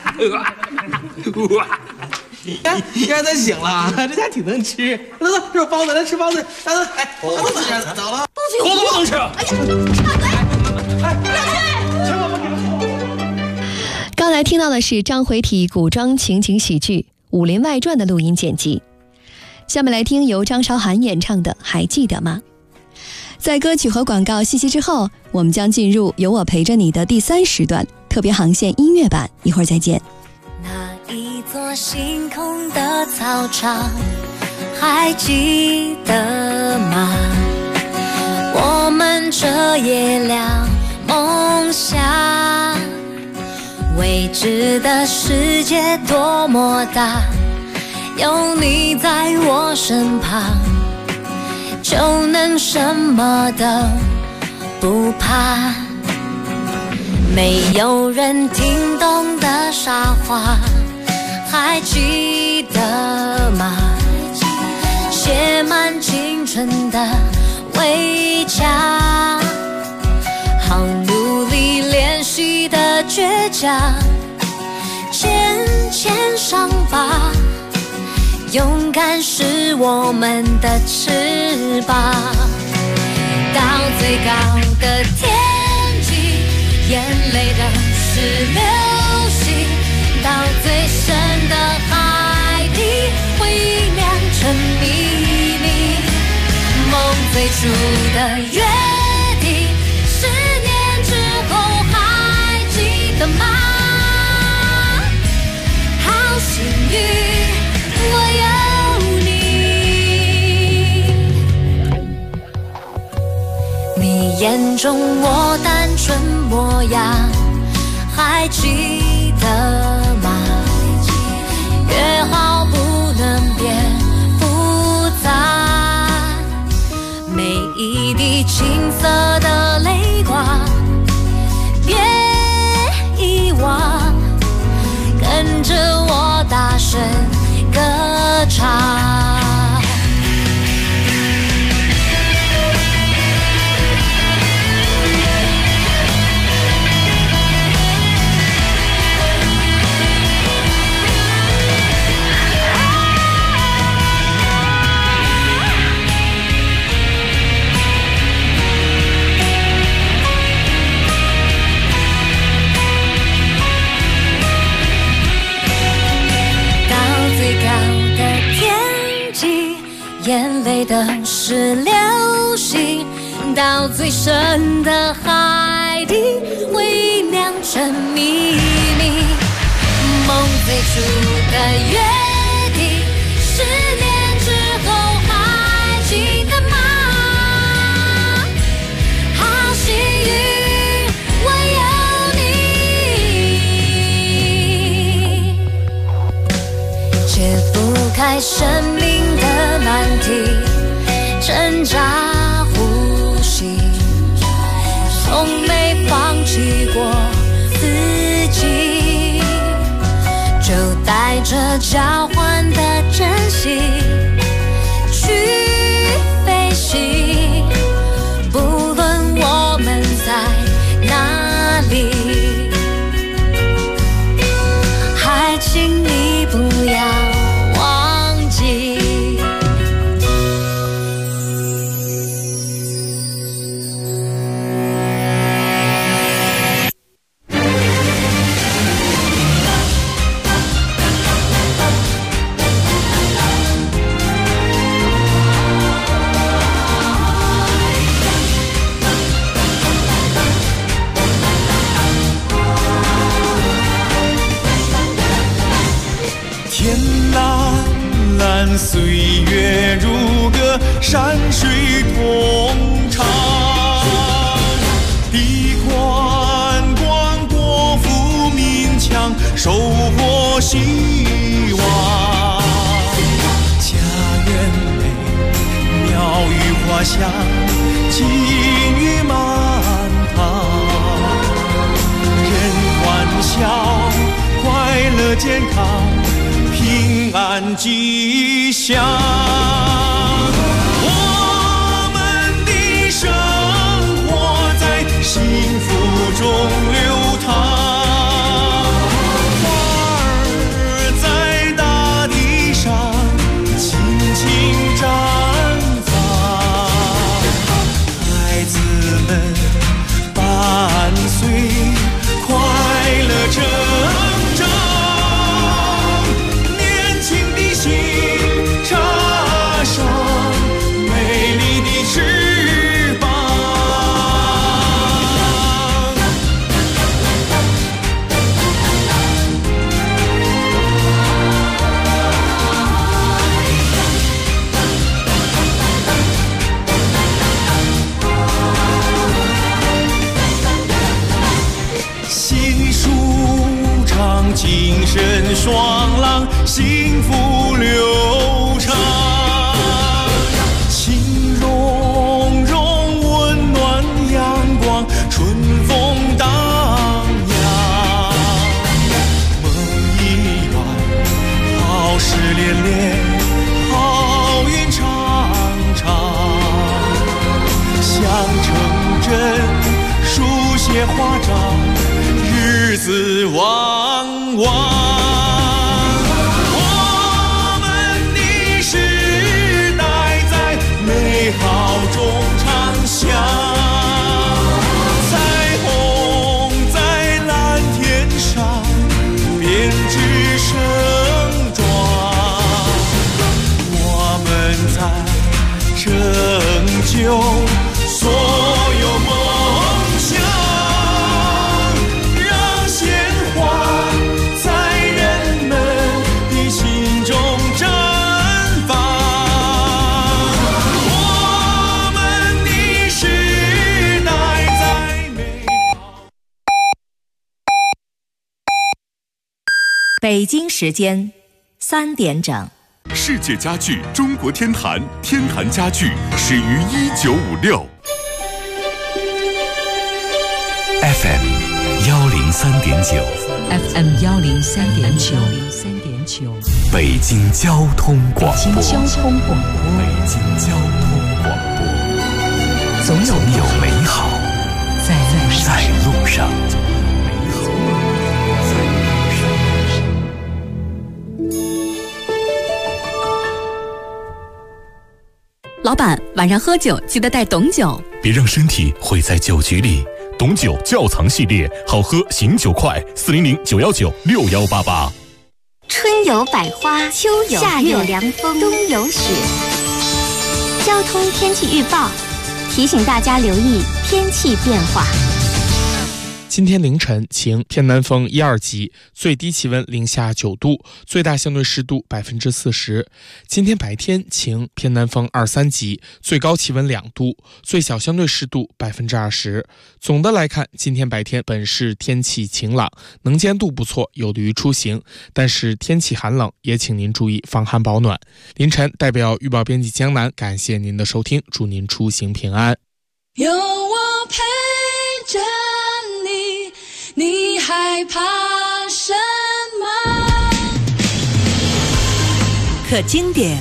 现在醒了，这家挺能吃。走，这包子，来吃包子。走，哎，包子，走了。 包子不能吃。哎呀，千万不给他。刚才听到的是张回体古装情景喜剧《武林外传》的录音剪辑。 下面来听由张韶涵演唱的《还记得吗》。在歌曲和广告信息之后，我们将进入有我陪着你的第3时段特别航线音乐版，一会儿再见。 那一座星空的操场，还记得吗？我们彻夜聊梦想，未知的世界多么大，有你在我身旁，就能什么都不怕。没有人听懂的傻话，还记得吗？写满青春的围墙，好努力练习的倔强，渐渐伤疤，勇敢是我们的翅膀。到最高的天际，眼泪的是流星，到最深的海底，回忆酿成秘密。梦最初的约定，10年之后还记得吗？好幸运我有你，你眼中我单纯模样，还记得吗？约好不能变复杂，每一滴青涩的泪光别遗忘，跟着我大声歌唱。眼泪的是流星，到最深的海底，回忆酿成秘密。梦最初的约定，10年之后还记得吗？好幸运我有你，解不开生命的难题，挣扎呼吸，从没放弃过自己，就带着交换的真心去飞行，不论我们在哪里，还请你不要忘记。 岁月如歌，山水同唱。地宽广，国富民强，收获希望。家园美，鸟语花香，金玉满堂。人欢笑，快乐健康。平安吉祥，我们的生活在幸福中流淌。花儿在大地上轻轻绽放，孩子们伴随快乐成长。心唱。 情深双浪，幸福流长。情融融，温暖阳光，春风荡漾。梦一晚，好事连连，好运长长。想成真，书写华章，日子旺旺。我们的时代在美好中长响，彩虹在蓝天上编织盛装。我们在拯救所有梦想，让鲜花在人们的心中绽放。我们的时代在美好。 北京时间3点整。 世界家具中国天坛，天坛家具始于1956。 FM 103.9 FM 103.9 北京交通广播。 北京交通广播。 北京交通广播。 总有美好在路上。 老板，晚上喝酒记得带董酒， 别让身体毁在酒局里。董酒窖藏系列，好喝醒酒快，400-919-6188。 春有百花，秋有夏有凉风，冬有雪。交通天气预报提醒大家留意天气变化。 今天凌晨晴，偏南风1、2级，最低气温零下9度，最大相对湿度40%。今天白天晴，偏南风2、3级，最高气温2度，最小相对湿度20%。总的来看，今天白天本市天气晴朗，能见度不错，有利于出行，但是天气寒冷，也请您注意防寒保暖。凌晨代表预报编辑江南，感谢您的收听，祝您出行平安。 有我陪着你害怕什么？ 可经典，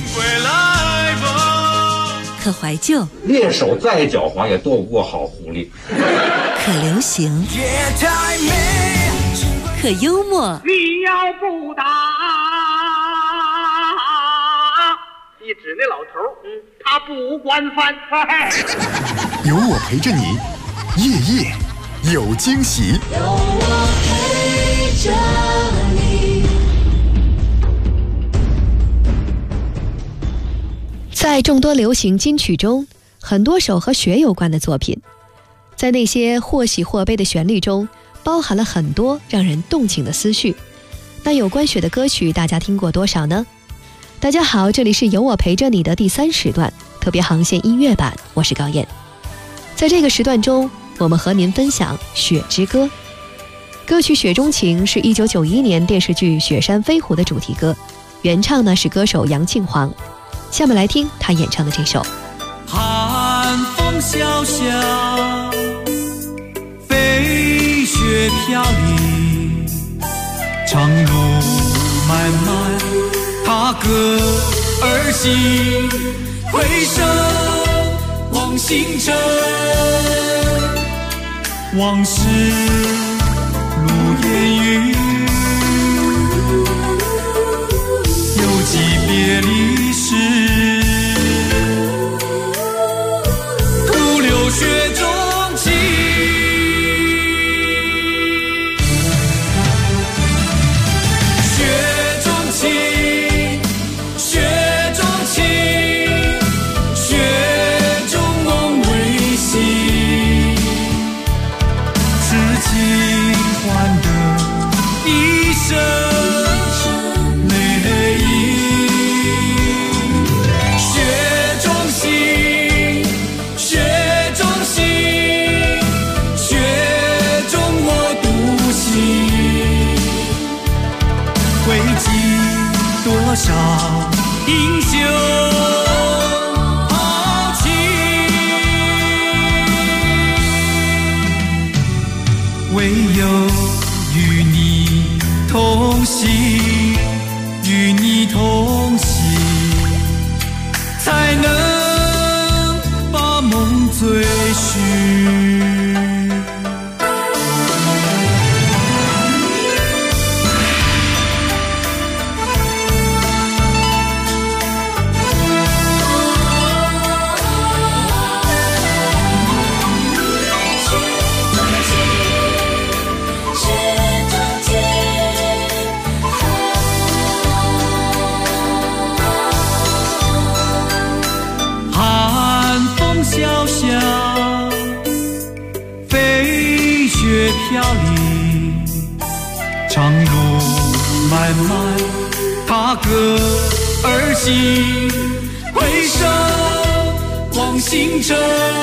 可怀旧， 猎手再狡猾也斗不过好狐狸。 可流行，可幽默。 你要不打，一指那老头，他不惯犯。 有我陪着你，夜夜有惊喜。 有我陪着你。 在众多流行金曲中，很多首和雪有关的作品，在那些或喜或悲的旋律中，包含了很多让人动情的思绪。那有关雪的歌曲，大家听过多少呢？大家好，这里是有我陪着你的第3时段特别航线音乐版，我是高燕。在这个时段中，我们和您分享《雪之歌》。歌曲《雪中情》是1991年电视剧《雪山飞狐》的主题歌，原唱呢是歌手杨庆煌。下面来听他演唱的这首。 寒风萧萧，飞雪飘零，长路漫漫，踏歌而行，回首望星辰，往事如烟云，犹记别离时，徒留雪中情。雪中情，雪中情，雪中梦未醒，痴情换得一生泪影。 少英雄豪情，唯有与你同行，与你同行，才能把梦追寻。飘零，长路漫漫，踏歌而行，回首望星辰，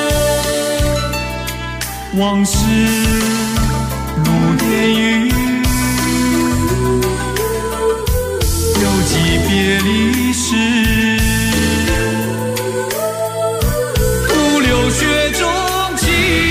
往事如电影，犹记别离时，不流血中情。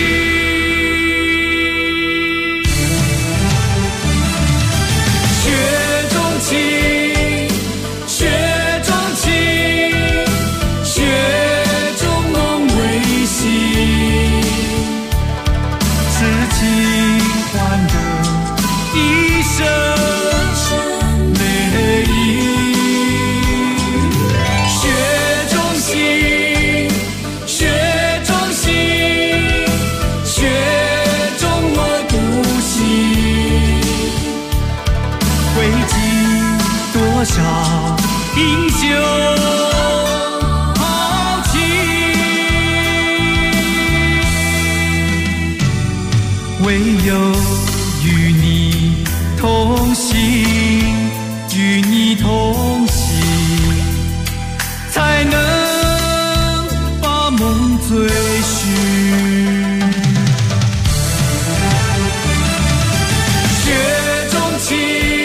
多少英雄豪情，唯有与你同行，与你同行，才能把梦追寻。雪中情，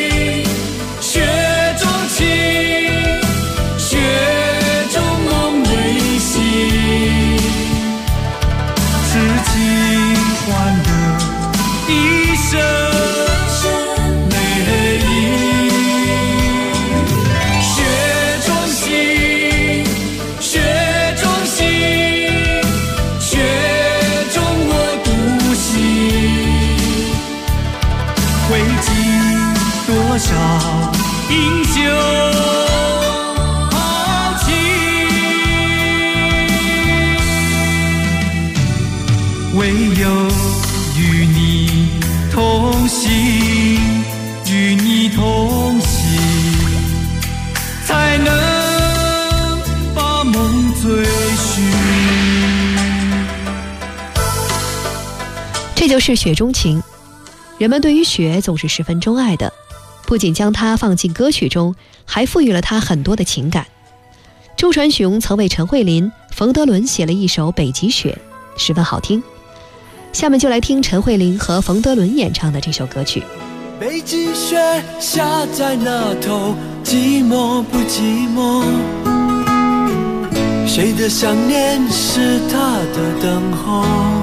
多少英雄豪情，唯有与你同行，与你同行，才能把梦追寻。 这就是雪中情。人们对于雪总是十分钟爱的，不仅将它放进歌曲中，还赋予了它很多的情感。周传雄曾为陈慧琳、冯德伦写了一首《北极雪》，十分好听。下面就来听陈慧琳和冯德伦演唱的这首歌曲。 北极雪下在那头，寂寞不寂寞？谁的想念是他的等候？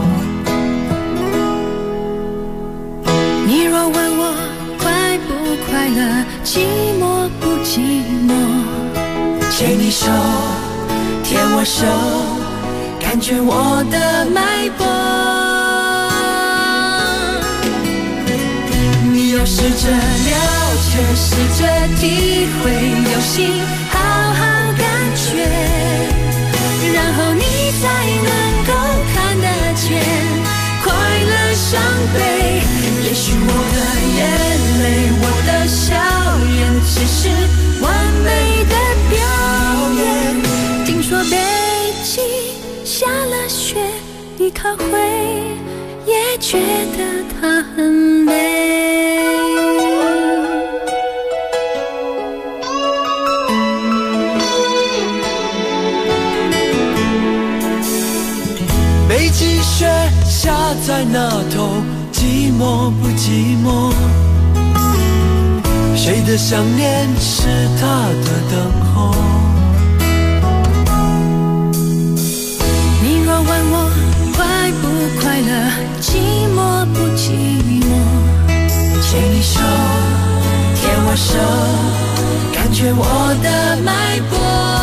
你若问我快不快乐，寂寞不寂寞？ 牵你手，舔我手，感觉我的脉搏。你要试着了解，试着体会，有心好好感觉，然后你才能够看得见快乐伤悲。也许我的眼泪，我的笑颜，只是完美的表演。听说北极下了雪，你可会也觉得它很美？北极雪下在那头，寂寞不寂寞？ 谁的想念是他的等候。 你若问我快不快乐，寂寞不寂寞，牵你手，牵我手，感觉我的脉搏。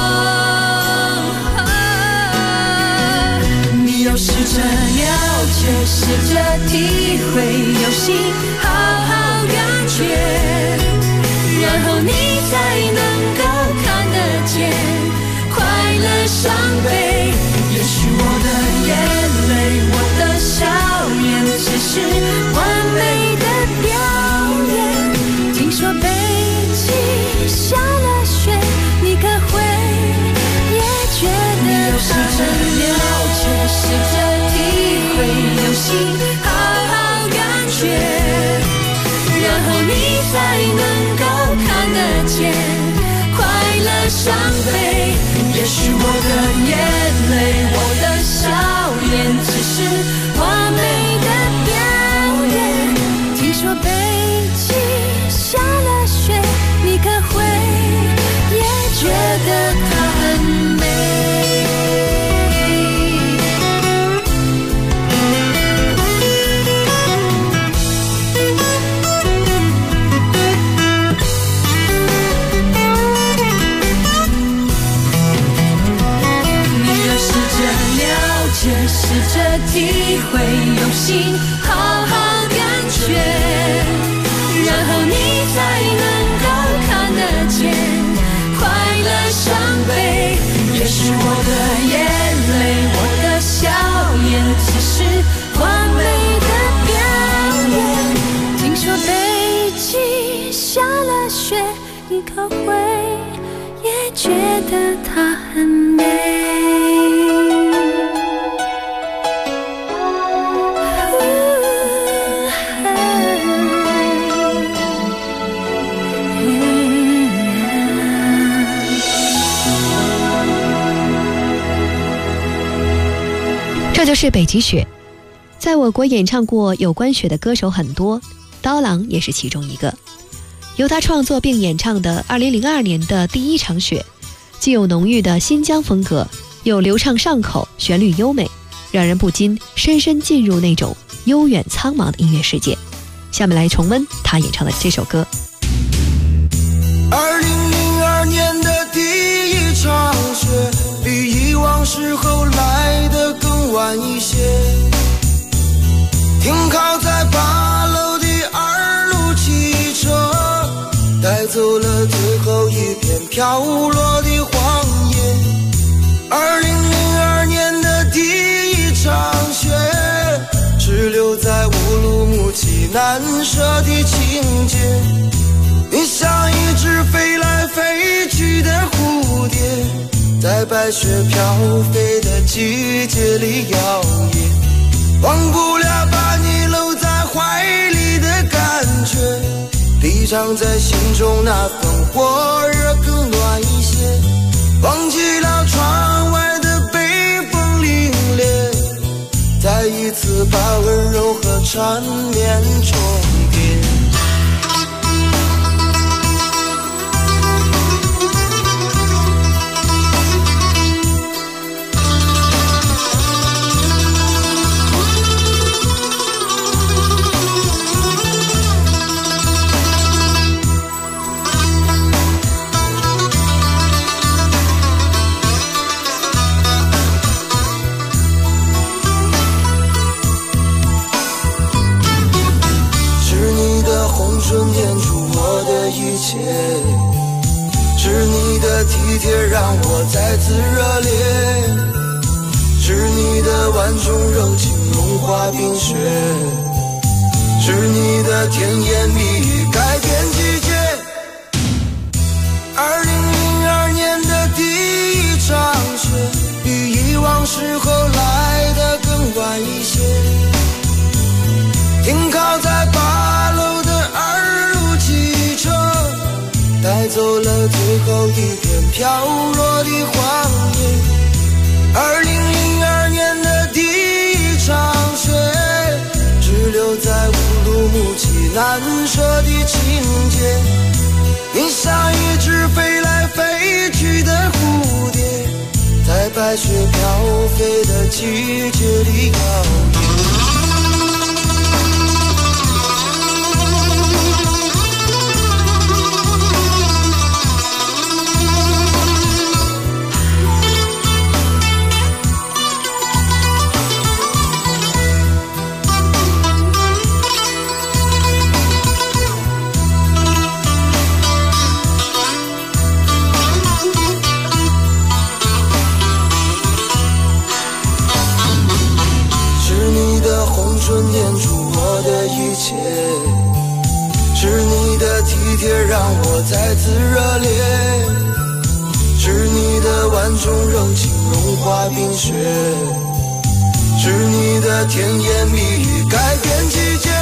你要试着了解，试着体会，用心好好感觉，然后你才能够看得见快乐伤悲。也许我的眼泪，我的笑颜，只是完美的表演。听说北极下了雪，你可会也觉得你要试着了解，试着体会，用心好好感觉，然后你才能够看得见快乐伤悲。也许我的眼泪，我的笑颜，只是完美的表演。听说北极下了雪，你可会也觉得它很美。试着体会，用心好好感觉，然后你才能够看得见快乐伤悲。也许我的眼泪，我的笑颜，只是完美的表演。听说北极下了雪，你可会也觉得它很美。 这就是北极雪。在我国演唱过有关雪的歌手很多，刀郎也是其中一个。由他创作并演唱的2002年的第一场雪，既有浓郁的新疆风格，又流畅上口，旋律优美，让人不禁深深进入那种悠远苍茫的音乐世界。下面来重温他演唱的这首歌。 2002年的第一场雪，比以往时候来得更晚一些，停靠在8楼的2路汽车，带走了最后一片飘落的黄叶。2002年的第一场雪，只留在乌鲁木齐难舍的情节。你像一只飞来飞去的蝴蝶，在白雪飘飞的季节里摇曳，忘不了把你搂在怀里的感觉，比藏在心中那份火热更暖一些。忘记了窗外的北风凛冽，再一次把温柔和缠绵重叠。是你的体贴让我再次热烈，是你的万种柔情融化冰雪，是你的甜言蜜语改变季节。2002年的第一场雪，比以往时候来得更晚一些，停靠在8楼的2路汽车，带走了最后一片飘落的黄叶。2002年的第一场雪，只留在乌鲁木齐难舍的情节。 你像一只飞来飞去的蝴蝶，在白雪飘飞的季节里摇曳。春念出我的一切，是你的体贴让我再次热烈，是你的万种热情融化冰雪，是你的甜言蜜语改变季节。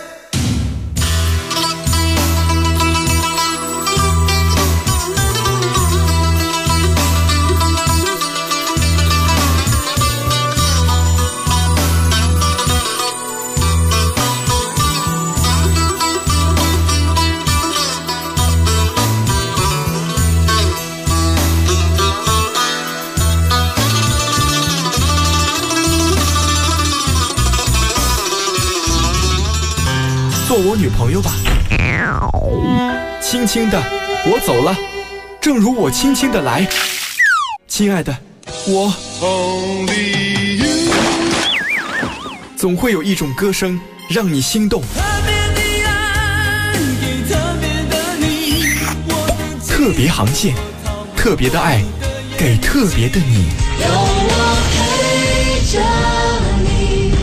做我女朋友吧，轻轻的，我走了，正如我轻轻的来，亲爱的，我总会有一种歌声让你心动，特别航线，特别的爱，给特别的你。 有我陪着你。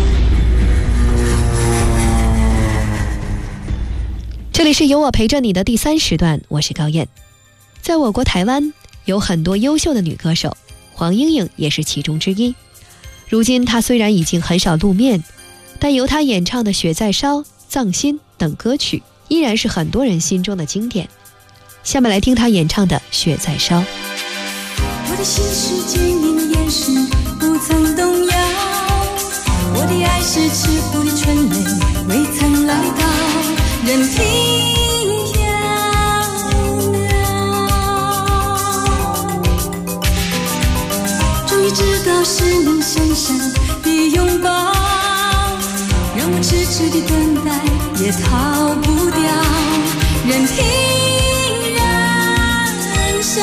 这里是有我陪着你的第3时段，我是高燕。在我国台湾有很多优秀的女歌手，黄莺莺也是其中之一。如今她虽然已经很少露面，但由她演唱的《雪在烧》《藏心》等歌曲依然是很多人心中的经典。下面来听她演唱的《雪在烧》。 我的心是坚硬岩石，不曾动摇，我的爱是赤腹的春雷，未曾来到任凭飘渺。终于知道是你深深的拥抱，让我痴痴的等待也逃不掉，任凭燃烧。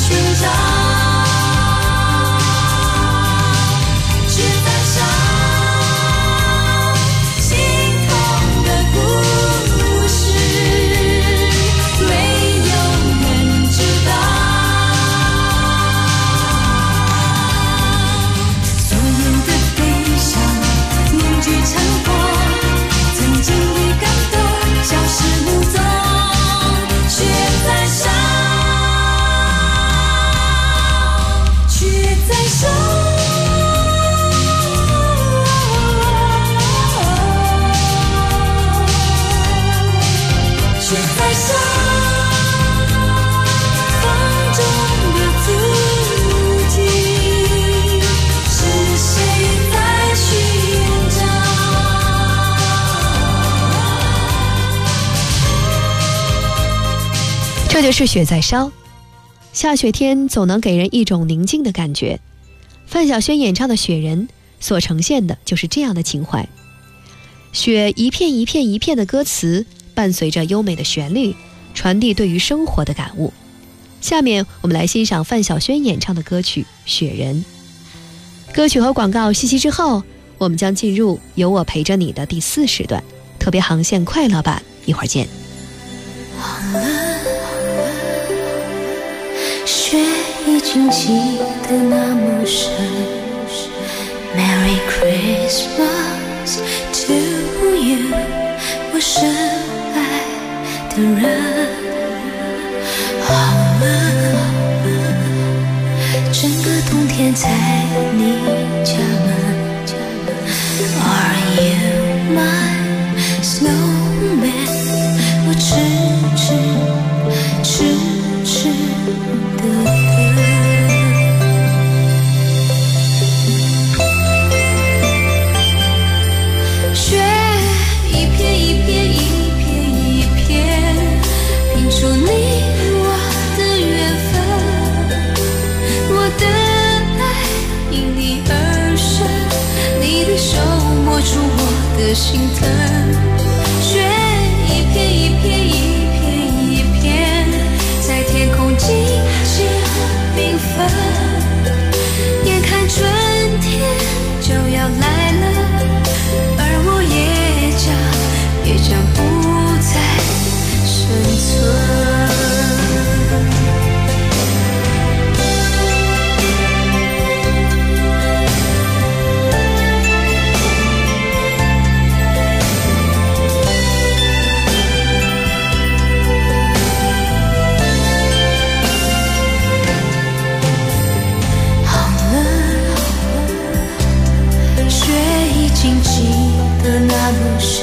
这就是雪在烧。下雪天总能给人一种宁静的感觉。范晓萱演唱的《雪人》所呈现的就是这样的情怀。雪一片一片一片的歌词，伴随着优美的旋律，传递对于生活的感悟。下面我们来欣赏范晓萱演唱的歌曲《雪人》。歌曲和广告息息之后，我们将进入有我陪着你的第4时段，特别航线快乐版，一会儿见。 雪已经积得那么深 Merry Christmas to you 我深爱的人好了整个冬天在你家门 Are you my snowman 我痴雪一片一片一片一片拼出你我的缘分我的爱因你而生你的手摸出我的心疼雪一片一片一片一片在天空静静缤纷眼看春天就要来了而我也将不再生存那么深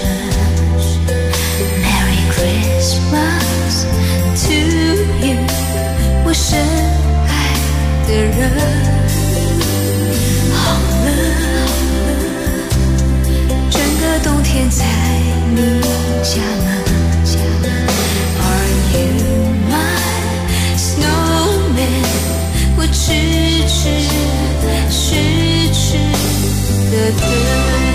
Merry Christmas to you 我深爱的人好了整个冬天在你家门 Are you my snowman 我痴的等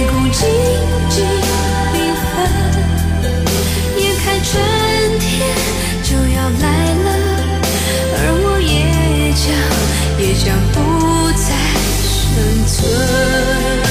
天空静静缤纷，眼看春天就要来了，而我也将不再生存。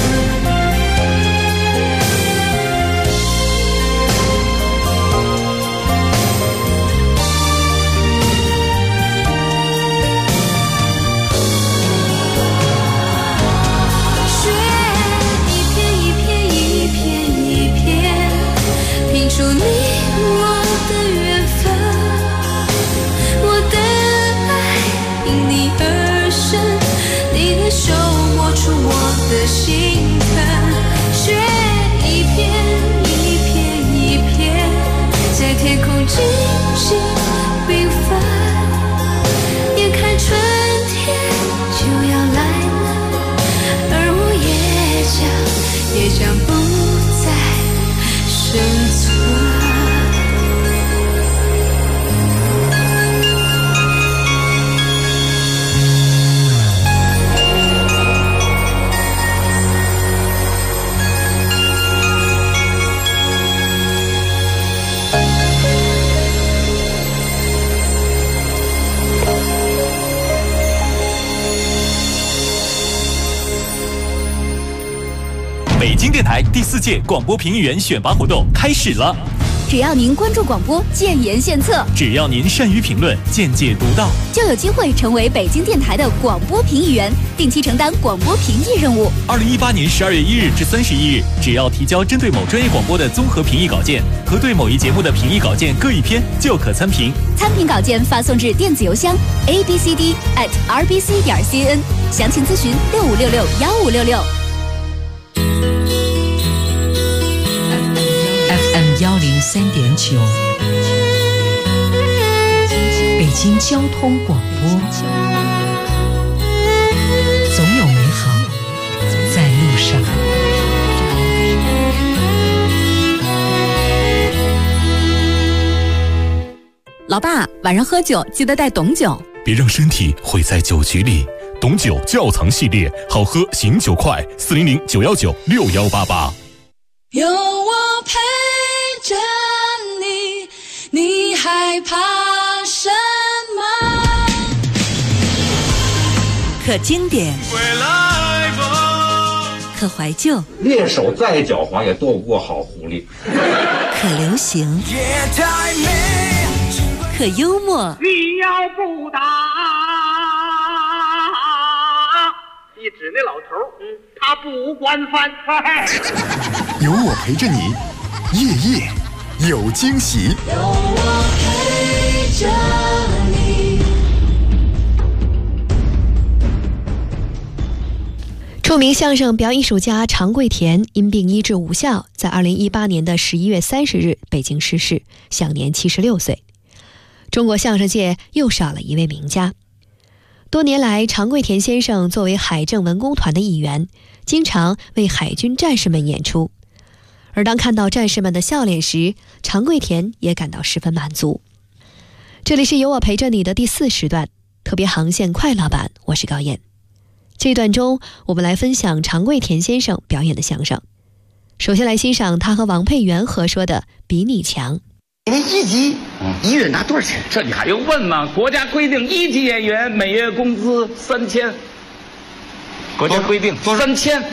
祝你我的缘分，我的爱因你而生，你的手摸出我的心疼，雪一片一片一片，在天空静静缤纷，眼看春天就要来了，而我也将不再生存。 北京电台第4届广播评议员选拔活动开始了。 只要您关注广播，建言献策； 只要您善于评论，见解独到， 就有机会成为北京电台的广播评议员，定期承担广播评议任务。 2018年12月1日至31日，只要提交针对某专业广播的综合评议稿件和对某一节目的评议稿件各1篇，就可参评。 参评稿件发送至电子邮箱 abcd@rbc.cn， 详情咨询65661566。 FM103.9，北京交通广播，总有美好在路上。 老爸，晚上喝酒记得带董酒， 别让身体毁在酒局里。董酒窖藏系列，好喝醒酒快，400-919-6188。 有我陪着你，你害怕什么？ 可经典，可怀旧， 猎手再狡猾也斗不过好狐狸。 可流行，可幽默。 你要不打，一指那老头，他不惯犯。 有我陪着你，夜夜有惊喜。 有我陪着你。 著名相声表演艺术家常贵田因病医治无效，在2018年的11月30日北京逝世，享年76岁。中国相声界又少了一位名家。多年来，常贵田先生作为海政文工团的一员，经常为海军战士们演出。而当看到战士们的笑脸时，常贵田也感到十分满足。这里是有我陪着你的第4时段，特别航线快乐版，我是高燕。这段中，我们来分享常贵田先生表演的相声。首先来欣赏他和王佩元合说的《比你强》。 你们1级一月拿多少钱？ 这你还用问吗？国家规定1级演员每月工资3000。国家规定3000。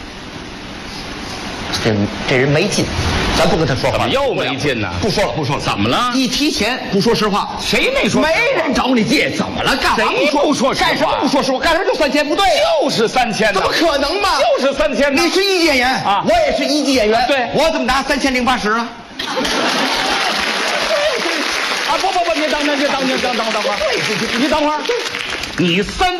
这人没劲，咱不跟他说话。 怎么又没劲呢？ 不说了。 怎么了？ 一提钱不说实话。 谁没说？ 没人找你借，怎么了？干嘛不说实话？ 干什么不说实话？干什么就3000？不对， 就是3000。 怎么可能嘛？ 就是3000。 你是1级演员啊，我也是1级演员。 对， 我怎么拿3080啊？ 啊不，你等会儿，你等会儿，你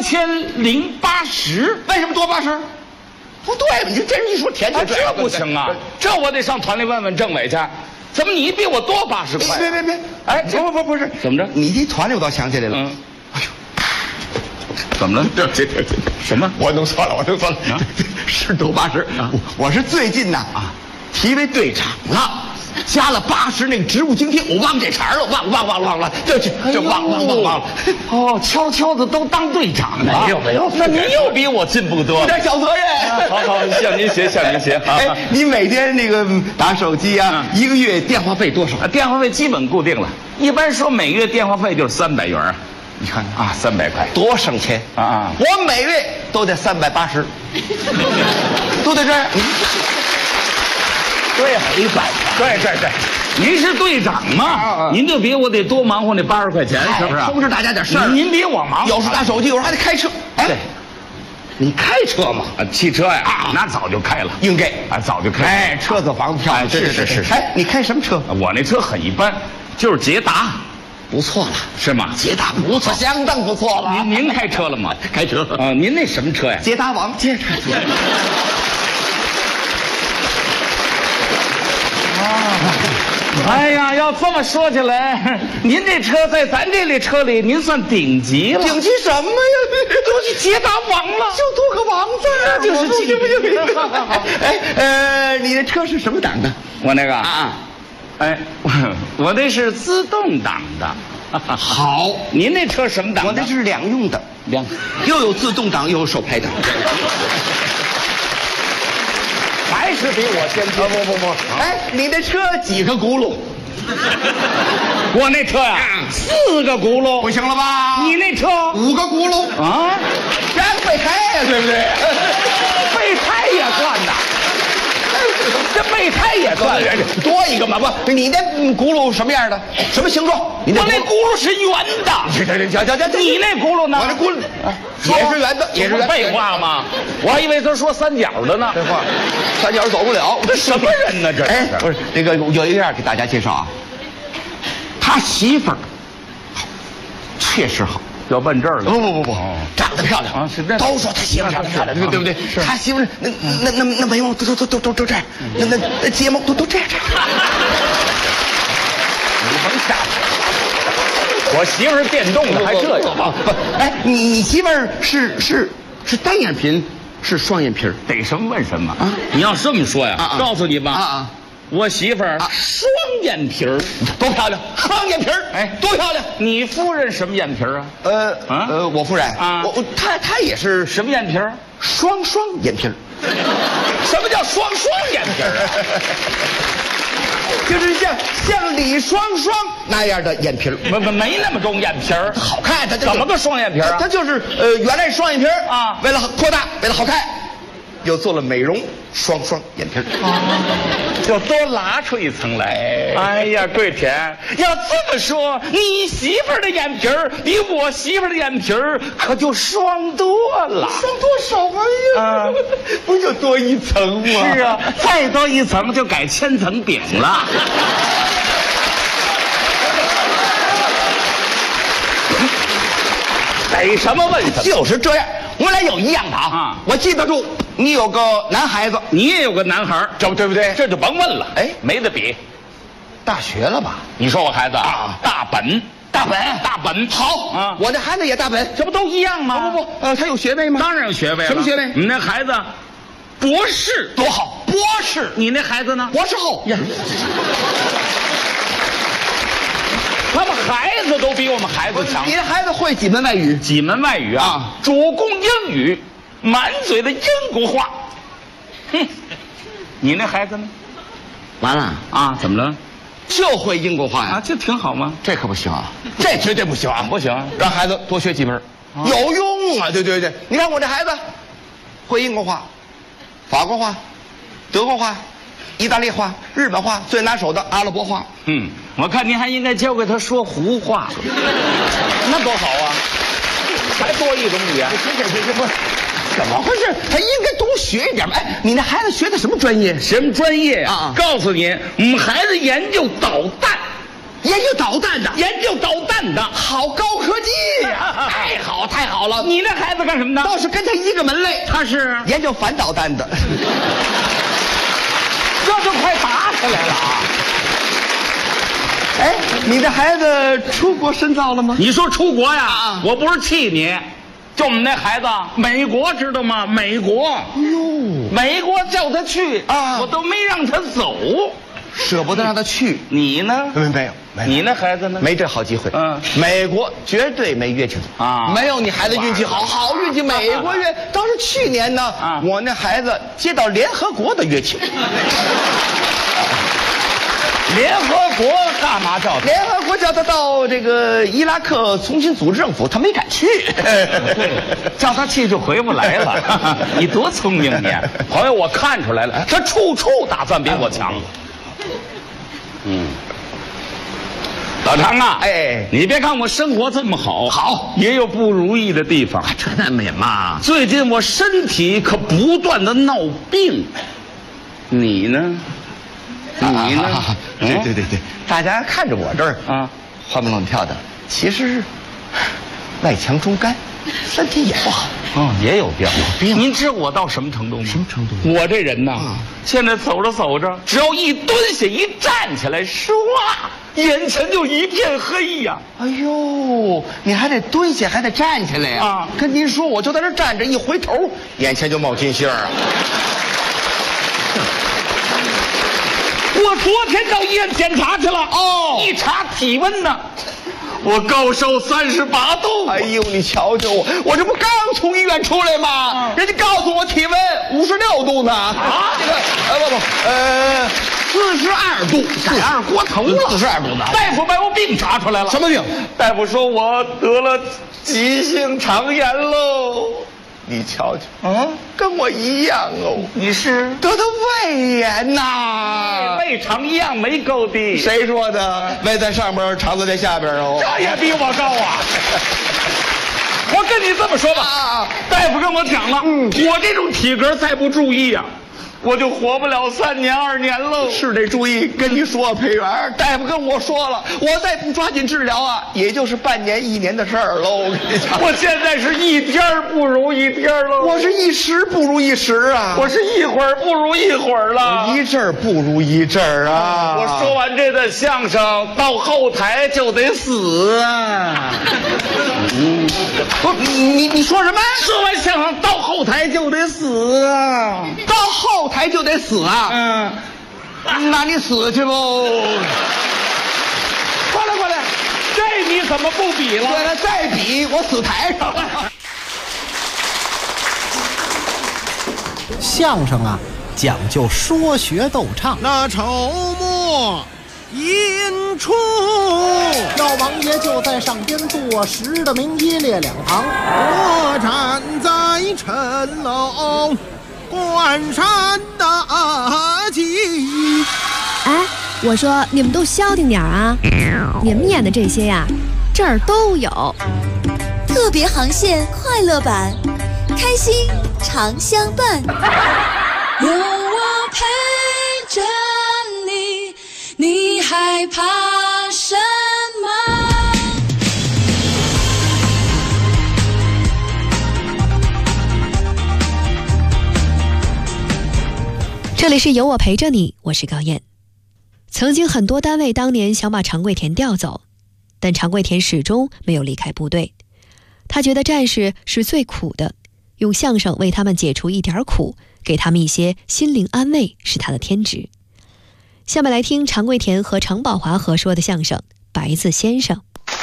3080， 为什么多80？不对吧？你这人一说填就这不行啊！这我得上团里问问政委去。怎么你比我多80块？ 别！哎，不是， 怎么着？ 你这团里我倒想起来了。哎呦， 怎么了？这什么？ 我弄错了，是多80啊！我是最近呐提为队长了。 加了80那个植物精贴，我忘这茬了，忘了，这忘了。 哦，悄悄的都当队长了。 没有， 那您又比我进步多， 有点小责任。 好，向您学。 哎，你每天那个打手机啊，一个月电话费多少？ 电话费基本固定了，一般说每月电话费就是300元啊。 你看啊，300块， 多省钱啊！ 我每月都得380，都得这样。 对，没办法。对，您是队长嘛，您就比我得多忙活那80块钱，是不是？ 通知大家点事儿。 您比我忙， 有时打手机，有时还得开车。哎，你开车吗？ 汽车呀，那早就开了， 应该啊，早就开。 哎，车子房子票，是。哎，你开什么车？ 我那车很一般，就是捷达。 不错了， 是吗？ 捷达不错，相当不错了。 您开车了吗？ 开车啊，您那什么车呀？ 捷达王。 哎呀，要这么说起来，您这车在咱这类车里，您算顶级了。 顶级什么呀？ 都是捷达王了， 就多个王字儿， 就是行。好。哎，你的车是什么档的？ 我那个哎，我那是自动挡的。 好， 您那车什么档？ 我那是两用的，又有自动挡又有手排档。 还是比我先进。 不，哎，你那车几个轱辘？ 我那车呀，4个轱辘， 不行了吧？ 你那车 5个轱辘啊？ 加个备胎呀，对不对？ 备胎也算呐。这备胎也算， 多一个嘛不？你那轱辘什么样的？什么形状？ 我那轱辘是圆的。 行， 你那轱辘呢？ 我那轱辘也是圆的，也是圆。 废话吗？我还以为他说3角的呢。 废话，3角走不了。 这什么人呢？这哎，不是那个有一样给大家介绍啊，他媳妇儿确实好。 要奔这儿了？ 不，长得漂亮啊！是这， 都说他媳妇长得漂亮，对不对？他媳妇那眉毛都这样，那睫毛都这样。 你甭瞎说，我媳妇是电动的，还这样吗？ 不，哎，你媳妇是单眼皮，是双眼皮？ 得什么问什么啊！你要这么说呀，告诉你吧我媳妇儿双眼皮儿， 多漂亮！双眼皮儿， 哎， 多漂亮！ 你夫人什么眼皮儿啊？ 我夫人啊， 她也是什么眼皮儿？ 双眼皮儿。 什么叫双眼皮儿啊？ 就是像李双那样的眼皮儿， 没那么重眼皮儿， 好看。她怎么个双眼皮儿？ 她就是原来是双眼皮儿啊， 为了扩大，为了好看，又做了美容双眼皮儿。 就多拉出一层来。哎呀，桂田，要这么说，你媳妇儿的眼皮儿比我媳妇儿的眼皮儿可就双多了。 双多少呀？不就多一层吗？ 是啊，再多一层就改千层饼了。逮什么问什么？ 就是这样，我俩有一样的啊。我记得住，你有个男孩子， 你也有个男孩， 这对不对？ 这就甭问了， 哎， 没得比。 大学了吧？ 你说我孩子啊，大本好啊！我这孩子也大本， 这不都一样吗？ 不，他有学位吗？ 当然有学位了。 什么学位？ 你那孩子博士多好，博士。 你那孩子呢？ 博士后呀。 他们孩子都比我们孩子强。 你的孩子会几门外语？ 几门外语啊？主攻英语，满嘴的英国话。哼，你那孩子呢？ 完了啊？怎么了？ 就会英国话呀？ 啊，这挺好吗？ 这可不行啊，这绝对不行啊！ 不行， 让孩子多学几门，有用啊！对，你看我这孩子，会英国话、法国话、德国话、意大利话、日本话，最拿手的阿拉伯话。 我看您还应该教给他说胡话，那多好啊！还多一种语言。 不是，怎么回事？他应该多学一点吧？哎，你那孩子学的什么专业？ 什么专业啊？ 告诉你，我们孩子研究导弹。 研究导弹的， 研究导弹的， 好高科技呀！太好了！ 你那孩子干什么的？ 倒是跟他一个门类， 他是研究反导弹的。 这就快打起来了啊！ 哎，你的孩子出国深造了吗？ 你说出国呀？我不是气你，就我们那孩子，美国知道吗？美国，美国叫他去啊，我都没让他走。 舍不得让他去。 你呢？ 没有。 你那孩子呢？ 没这好机会。美国绝对没约请啊！没有你孩子运气好运气。美国约，倒是去年呢，我那孩子接到联合国的约请。 联合国干嘛叫他？ 联合国叫他到这个伊拉克重新组织政府，他没敢去。 叫他去就回不来了。你多聪明你！朋友，我看出来了，他处处打算比我强。老常啊，你别看我生活这么好，也有不如意的地方。 这难免嘛。 最近我身体可不断的闹病，你呢？你呢？ 对，大家看着我这儿活蹦乱跳的，其实外强中干，身体也不好。 也有病。您知道我到什么程度吗？ 什么程度？ 我这人呐，现在走着走着，只要一蹲下一站起来，唰，眼前就一片黑呀！ 哎呦，你还得蹲下，还得站起来呀！跟您说，我就在这站着，一回头，眼前就冒金星啊！ 我昨天到医院检查去了，一查体温呢，我高烧38度。 哎呦，你瞧瞧我这不刚从医院出来吗？人家告诉我体温56度呢。42度，改二锅头了。42度呢？大夫把我病查出来了。 什么病？ 大夫说我得了急性肠炎喽。 你瞧瞧，跟我一样哦。 你是得的胃炎呐？ 胃肠一样没够的。 谁说的？胃在上边，肠子在下边哦。 这也比我高啊！我跟你这么说吧，大夫跟我讲了，我这种体格再不注意啊，我就活不了3年2年喽。 是得注意，跟你说，裴元，大夫跟我说了，我再不抓紧治疗啊，也就是半年1年的事儿喽。 我现在是一天不如一天喽， 我是一时不如一时啊， 我是一会儿不如一会儿了， 一阵儿不如一阵儿啊。 我说完这段相声，到后台就得死啊。 不，你说什么？ 说完相声到后台就得死啊， 到后台就得死啊。那你死去喽。过来， 这你怎么不比了？ 对了，再比我死台上了。 相声啊，讲究说学逗唱。 那筹末引出， 老王爷就在上边坐实的明一列两旁， 我站在城楼关山大吉。 哎，我说你们都消停点啊！你们演的这些呀，这儿都有。 特别航线快乐版，开心常相伴。 有我陪着你，你害怕什么？ 这里是有我陪着你，我是高燕。曾经很多单位当年想把常贵田调走，但常贵田始终没有离开部队。他觉得战士是最苦的，用相声为他们解除一点苦，给他们一些心灵安慰，是他的天职。下面来听常贵田和常宝华合说的相声《白字先生》。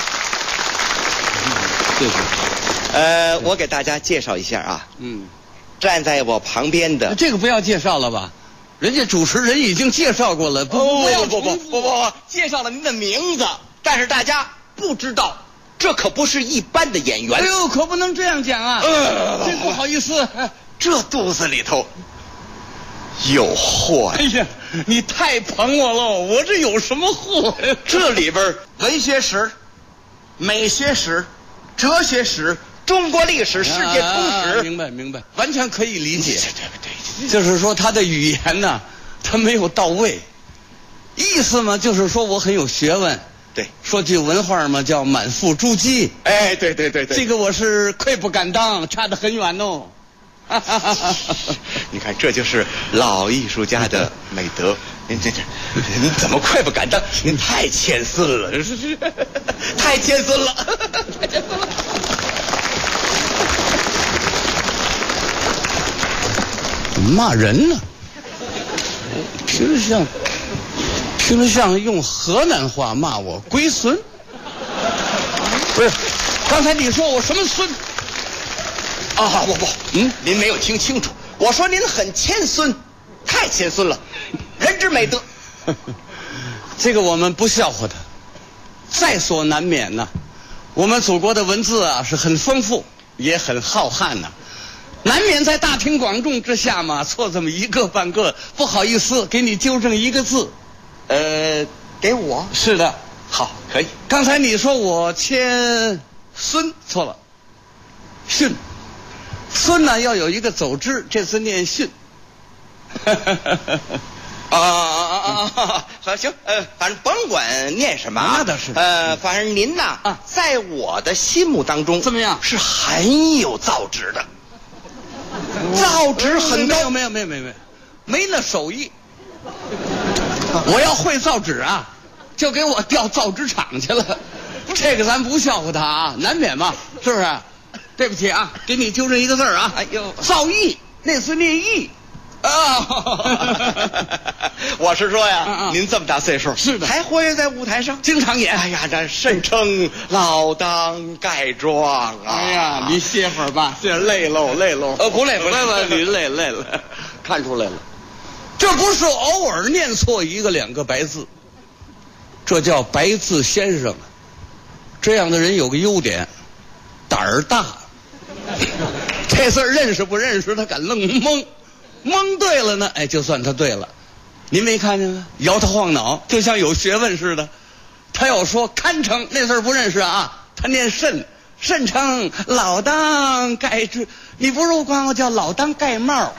我给大家介绍一下啊。站在我旁边的这个不要介绍了吧？人家主持人已经介绍过了，不， 介绍了您的名字，但是大家不知道，这可不是一般的演员。 哎呦，可不能这样讲啊！真不好意思， 这肚子里头有货呀！ 哎呀，你太捧我了，我这有什么货？ 这里边文学史、美学史、哲学史、中国历史、世界通史， 明白，完全可以理解。对，就是说他的语言呢，他没有到位，意思嘛，就是说我很有学问。 对， 说句文话嘛，叫满腹珠玑。 哎，对， 这个我是愧不敢当，差得很远哦。 你看，这就是老艺术家的美德。您怎么愧不敢当？您太谦逊了，太谦逊了，太谦逊了。 骂人呢？听着像听着像用河南话骂我龟孙。不是，刚才你说我什么孙？ 啊，不，您没有听清楚，我说您很谦孙，太谦孙了，人之美德。 这个我们不笑话他。在所难免呐，我们祖国的文字啊是很丰富，也很浩瀚呐，难免在大庭广众之下嘛错这么一个半个，不好意思给你纠正一个字。 给我？ 是的。 好，可以。 刚才你说我谦孙，错了，训。孙呢要有一个走之，这次念训。 好，行，反正甭管念什么， 那倒是。 反正您呐，在我的心目当中怎么样？ 是很有造诣的，造诣很高。 没有，没那手艺。我要会造纸啊，就给我调造纸厂去了。这个咱不笑话他啊，难免嘛，是不是？对不起啊，给你纠正一个字啊。 哎呦， 造诣，那是念艺。 我是说呀，您这么大岁数， 是的， 还活跃在舞台上， 经常演。 哎呀，这甚称老当盖状啊！ 哎呀，你歇会儿吧， 这累喽。 不累，你累了，看出来了，这不是偶尔念错一个两个白字，这叫白字先生。这样的人有个优点，胆儿大。这字认识不认识，他敢愣蒙对了呢，哎，就算他对了。您没看见吗？摇头晃脑，就像有学问似的。他要说堪称那字不认识啊，他念甚称老当盖之，你不如管我叫老当盖帽。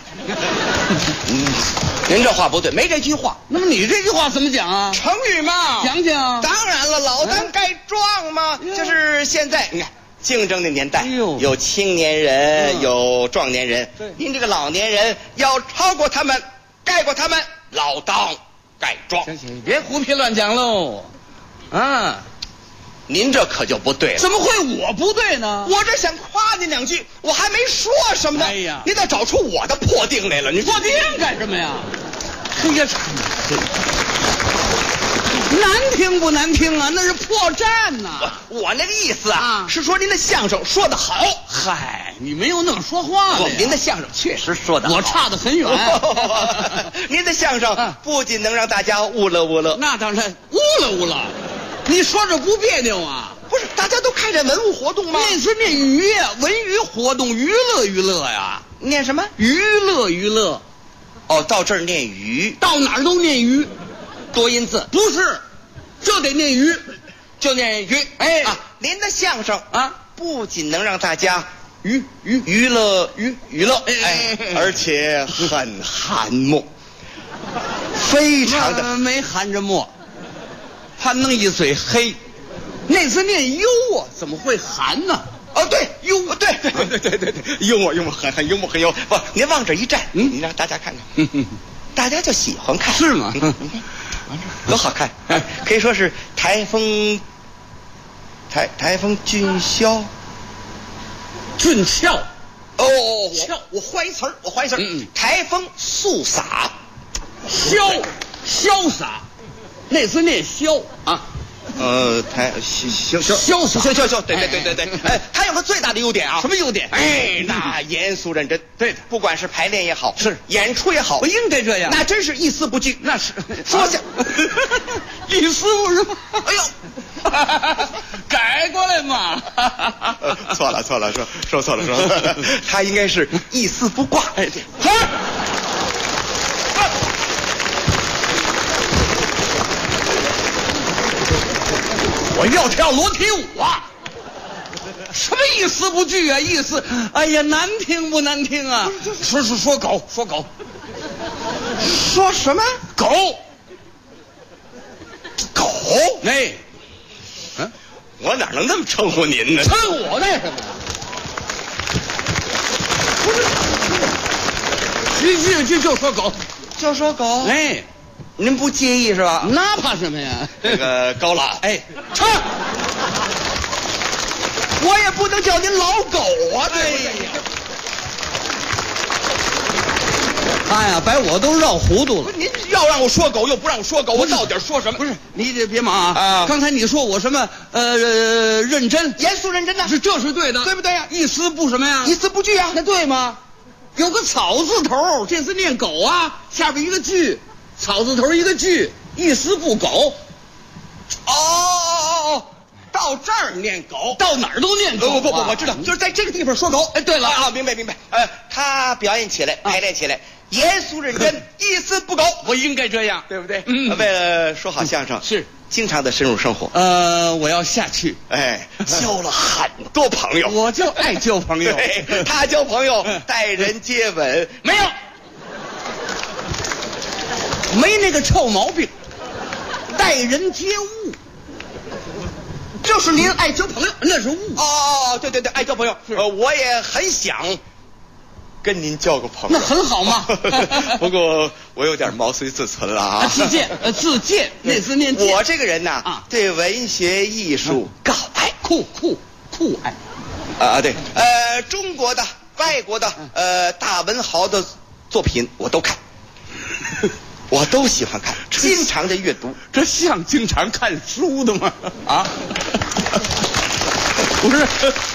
您这话不对，没这句话。 那么你这句话怎么讲啊？ 成语嘛， 讲讲。 当然了，老当盖状嘛，就是现在你看。竞争的年代，有青年人，有壮年人。您这个老年人要超过他们，盖过他们，老当盖状。 行，别胡批乱讲喽。啊， 您这可就不对了。 怎么会我不对呢？ 我这想夸您两句，我还没说什么呢。 哎呀， 您倒找出我的破腚来了。你破腚干什么呀？哎呀，难听不难听啊？那是破绽呐！ 我那个意思啊，是说您的相声说得好。 嗨，你没有那么说话的。 您的相声确实说得好， 我差得很远。 您的相声不仅能让大家悟乐， 那当然悟了。你说这不别扭啊？ 不是，大家都看见文物活动吗？ 那是念娱呀，文娱活动，娱乐呀。 念什么？ 娱乐。 哦，到这儿念娱， 到哪儿都念娱。 多音字不是，就得念娱， 就念娱。 哎您的相声啊， 不仅能让大家娱乐，而且很含墨，非常的没含着墨，还弄一嘴黑，那是念幽啊，怎么会含呢？ 哦，对，幽，对，幽默，很幽默，很幽默。不，您往这一站，你让大家看看，大家就喜欢看， 是吗？ 多好看，可以说是台风俊俏。哦，我换一词儿，台风肃洒， 潇洒，那是念潇啊。 潇洒，对，他有个最大的优点啊。 什么优点？ 那严肃认真。 对的， 不管是排练也好， 是演出也好， 我应该这样。 那真是一丝不拘。 那是说下， 一丝不是？哎呦，改过来嘛。 错了，说错了，他应该是一丝不挂。 对。我要跳裸体舞啊！什么一丝不拘啊？意思，哎呀，难听不难听啊？说狗， 说什么狗？ 哎，我哪能那么称呼您呢？ 称我干什么？ 就说狗。 哎。 您不介意是吧？ 那怕什么呀？ 这个高老， 唱， 我也不能叫您老狗啊！ 哎呀， 哎呀，把我都绕糊涂了。 您要让我说狗，又不让我说狗，我到底说什么？ 不是，你这别忙啊！刚才你说我什么？认真、 严肃、认真呢？ 这是对的， 对不对呀？ 一丝不什么呀？ 一丝不惧啊， 那对吗？有个草字头，这是念狗啊，下边一个句，草字头一个句，一丝不苟。 哦，到这儿念狗， 到哪儿都念狗。 不，我知道，就是在这个地方说狗。 哎，对了啊，明白。他表演起来，排练起来，严肃认真，一丝不苟。 我应该这样， 对不对？为了说好相声， 是经常的深入生活。 我要下去。 哎，交了很多朋友。 我就爱交朋友。 他交朋友，待人接吻， 没那个臭毛病。待人接物， 就是您爱交朋友， 那是物。 哦，对，爱交朋友。我也很想跟您交个朋友， 那很好嘛。 不过我有点毛遂自荐了啊。 自荐，那字念荐。 我这个人呢，对文学艺术高爱， 酷爱。 啊，对，中国的、外国的，大文豪的作品我都看。我都喜欢看，经常的阅读。 这像经常看书的吗？啊，不是。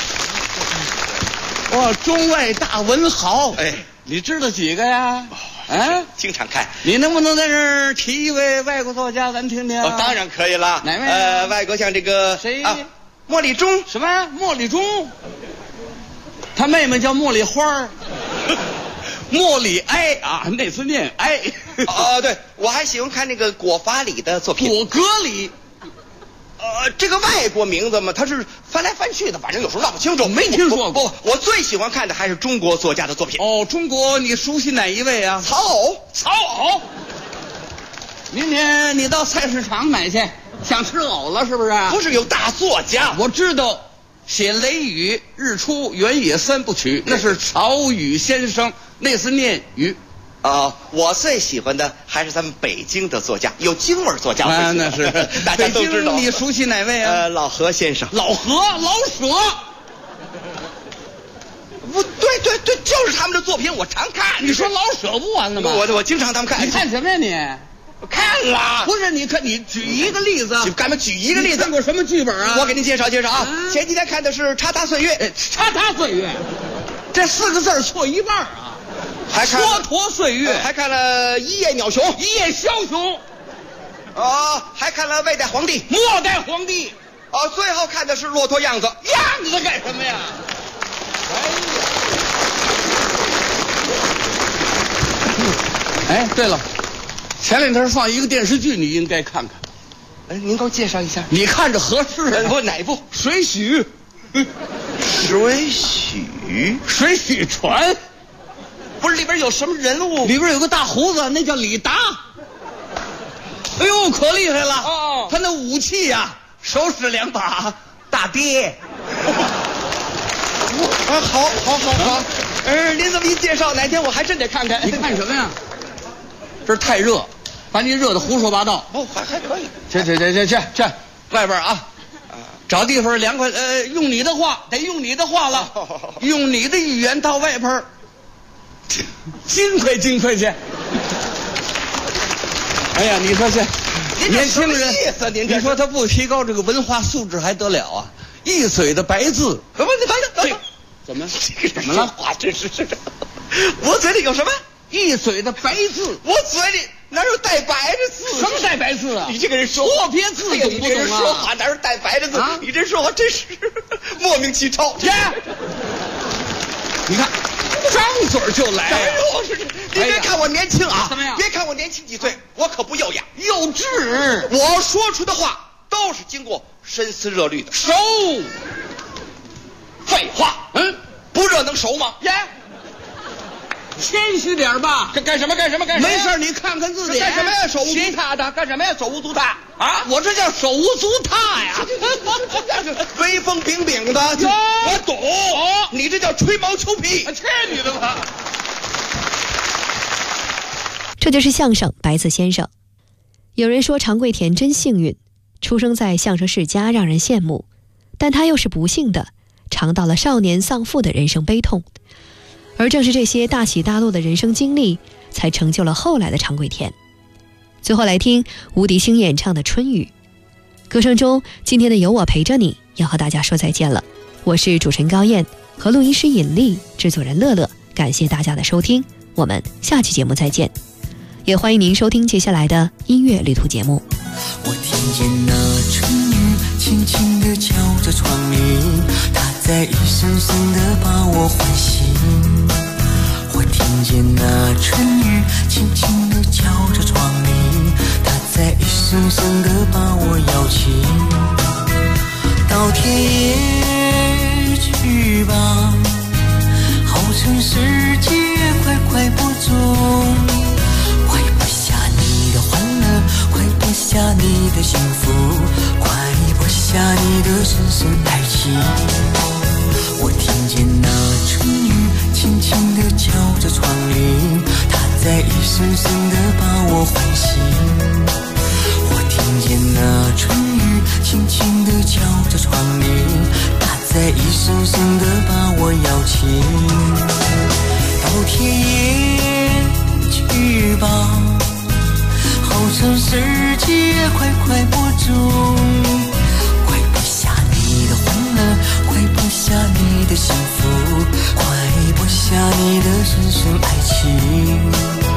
哇，中外大文豪， 哎， 你知道几个呀？啊， 经常看。 你能不能在这儿提一位外国作家，咱听听？ 当然可以了。 哪位？ 外国像这个谁？ 莫里中。 什么？莫里中？他妹妹叫茉莉花。莫里哀啊，那次念哀。 对，我还喜欢看那个果法里的作品。 果戈里， 这个外国名字嘛，他是翻来翻去的，反正有时候闹不清楚。 没听说过。 我最喜欢看的还是中国作家的作品。 中国你熟悉哪一位啊？ 曹藕。 明天你到菜市场买去，想吃藕了是不是？ 不是有大作家， 我知道。写《雷雨》《日出》《原野三部曲》，那是曹禺先生，那是念雨。 我最喜欢的还是咱们北京的作家，有京味作家。 那是大家都知道。 你熟悉哪位啊？ 老何先生。 老舍。 不对，就是他们的作品，我常看。 你说老舍不完了吗？ 我经常他们看。 你看什么呀你？ 看了。 不是，你看你举一个例子。 干嘛举一个例子？ 看过什么剧本啊？ 我给您介绍啊。前几天看的是《叉叉岁月》。 叉叉岁月，这4个字错一半啊。 还看蹉跎岁月， 还看了《一夜鸟熊》。 一夜枭雄。 还看了《未代皇帝》。 末代皇帝。 最后看的是《骆驼样子》。 样子干什么呀？哎，对了。前两天放一个电视剧，你应该看看。 您给我介绍一下。 你看着合适。 哪部？ 水浒。水浒传。 不是，里边有什么人物？ 里边有个大胡子，那叫李达。哎呦，可厉害了！他那武器呀，手使2把大鳖。 好。您这么一介绍，哪天我还真得看看。 你看什么呀？这太热，把你热的胡说八道。 还可以。 去，外边啊，找地方凉快。用你的话，得用你的话了，用你的语言到外边，尽快去。哎呀，你说这年轻人，你说他不提高这个文化素质还得了啊？一嘴的白字。 不，你等。 怎么了？话真是我嘴里有什么？ 一嘴的白字。 我嘴里哪有带白的字？ 什么带白字啊？ 你这个人说错别字懂不懂啊？ 你这人说话哪有带白的字？你这说话真是莫名其妙。 你看，张嘴就来。 哎呦，你别看我年轻啊， 怎么样？ 别看我年轻几岁，我可不优雅幼稚。 我说出的话都是经过深思热虑的。 熟。 废话，不热能熟吗？ 谦虚点吧。 干什么？ 没事，你看看字典。 干什么呀？手无足踏的。干什么呀？手无足踏啊！我这叫手无足踏呀。 威风炳炳的。我懂。你这叫吹毛求疵。 去你的吧！ 这就是相声白字先生。有人说常贵田真幸运，出生在相声世家让人羡慕，但他又是不幸的，尝到了少年丧父的人生悲痛。而正是这些大起大落的人生经历， 才成就了后来的常贵田。最后来听吴迪星演唱的《春雨》。歌声中，今天的有我陪着你要和大家说再见了。我是主持人高燕，和录音师尹丽，制作人乐乐，感谢大家的收听，我们下期节目再见。也欢迎您收听接下来的音乐旅途节目。 我听见那春雨轻轻地敲着窗棂，它在一声声地把我唤醒。我听见那春雨轻轻地敲着窗棂，它在一声声地把我摇醒。到田野去吧，好趁时节快快播种，快播下你的欢乐，快播下你的幸福，快播下你的深深爱情。我听见那春雨轻轻地敲着窗棂，它在一声声地把我唤醒。我听见那春雨轻轻地敲着窗棂，它在一声声地把我摇醒。到田野去吧，好趁时节快快播种，快播下你的欢乐，快播下你的幸福，快播下你的深深爱情。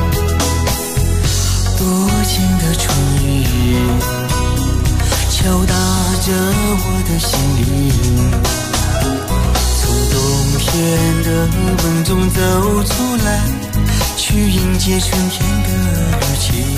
多情的春雨敲打着我的心灵，从冬天的梦中走出来，去迎接春天的日情。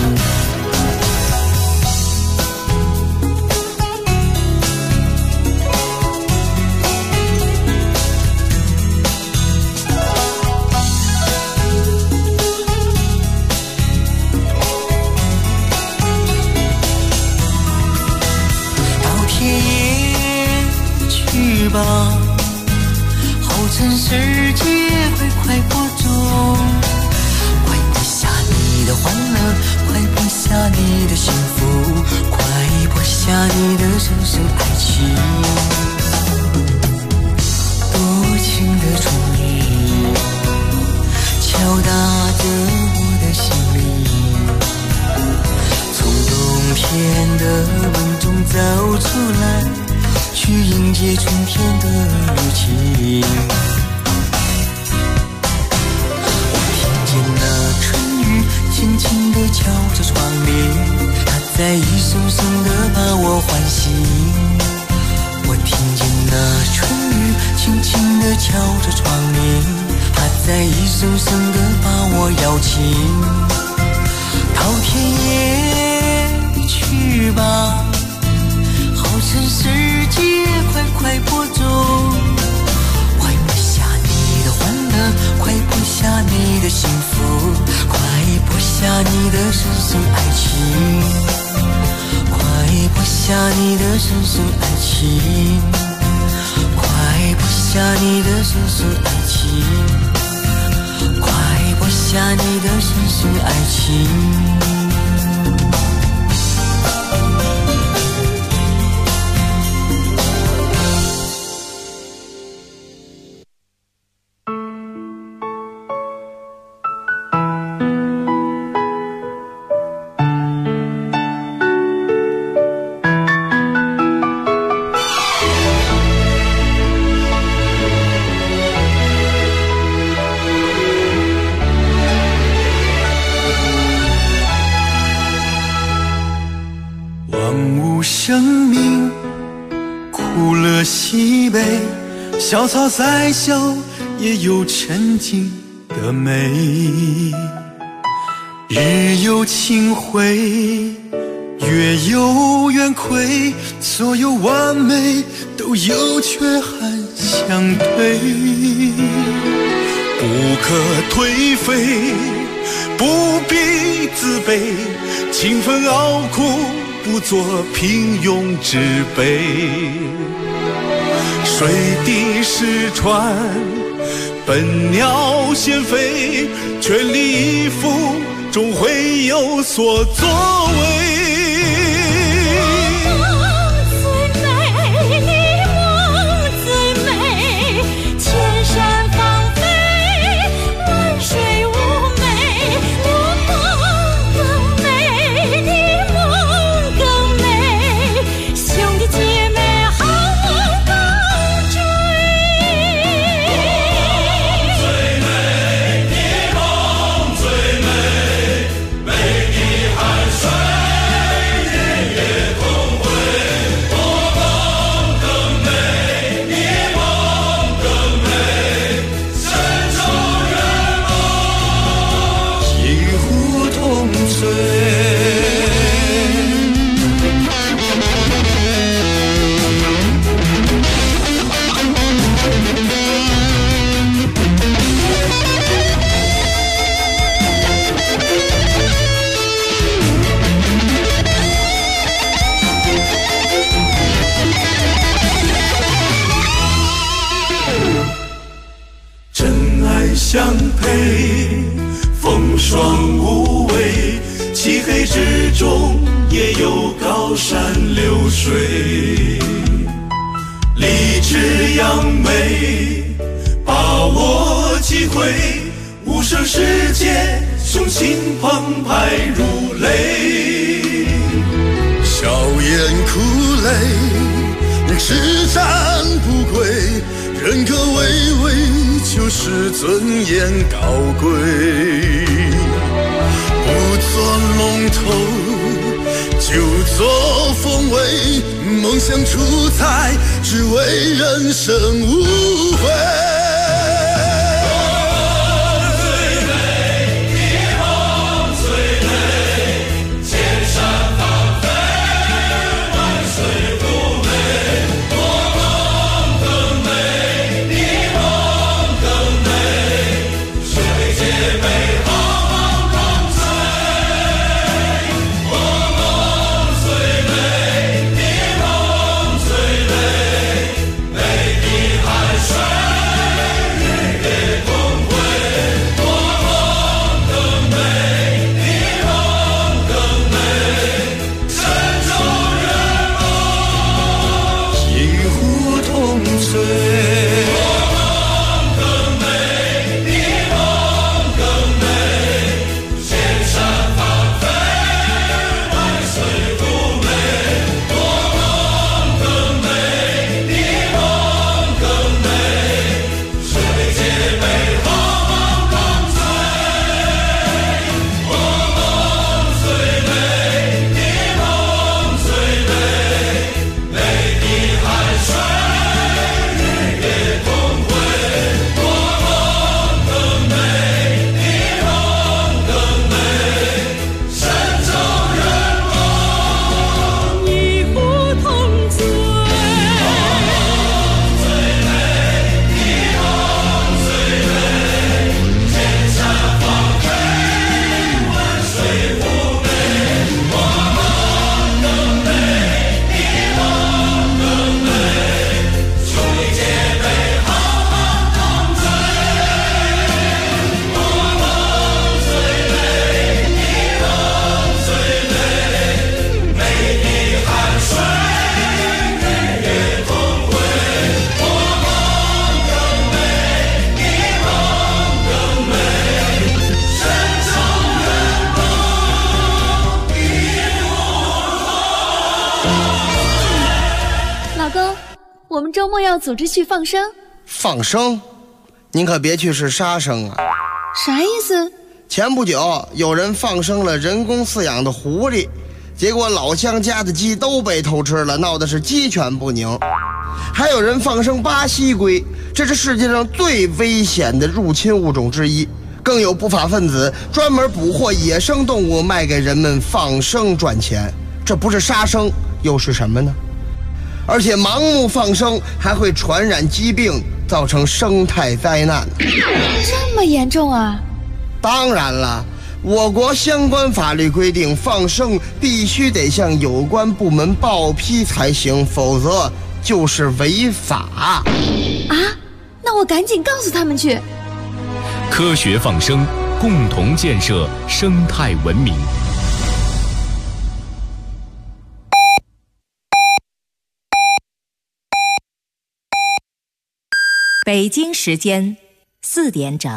好趁时节快快播种，快播下你的欢乐，快播下你的幸福，快播下你的深深爱情。多情的春雨敲打着我的心灵，从冬天的梦中走出来，去迎接春天的日情。我听见那春雨轻轻地敲着窗棂，它在一声声地把我唤醒。我听见那春雨轻轻地敲着窗棂，它在一声声地把我摇醒。到田野去吧，好趁时节快快播种，快播下你的欢乐，快播下你的幸福，快播下你的深深爱情，快播下你的深深爱情，快播下你的深深爱情，快播下你的深深爱情。 小草再小也有沉静的美，日有清辉，月有圆亏，所有完美都有缺憾相对，不可颓废，不必自卑，勤奋熬苦，不做平庸之辈。水滴石穿，笨鸟先飞，全力以赴，终会有所作为。 千山芳菲，万水妩媚， 水之中也有高山流水，立志扬眉，把握机会，无声世界，雄心澎湃如雷。 笑颜苦泪，叱咤不归，人格巍巍，就是尊严高贵。不做龙头，就做凤尾，梦想出彩，只为人生无悔。 我们周末要组织去放生。 放生？您可别去是杀生啊！ 啥意思？ 前不久有人放生了人工饲养的狐狸，结果老乡家的鸡都被偷吃了，闹得是鸡犬不宁。还有人放生巴西龟，这是世界上最危险的入侵物种之一。更有不法分子专门捕获野生动物卖给人们放生赚钱，这不是杀生又是什么呢？而且盲目放生还会传染疾病，造成生态灾难。 这么严重啊？ 当然了，我国相关法律规定，放生必须得向有关部门报批才行，否则就是违法。 啊？那我赶紧告诉他们去。 科学放生，共同建设生态文明。 北京时间4点整。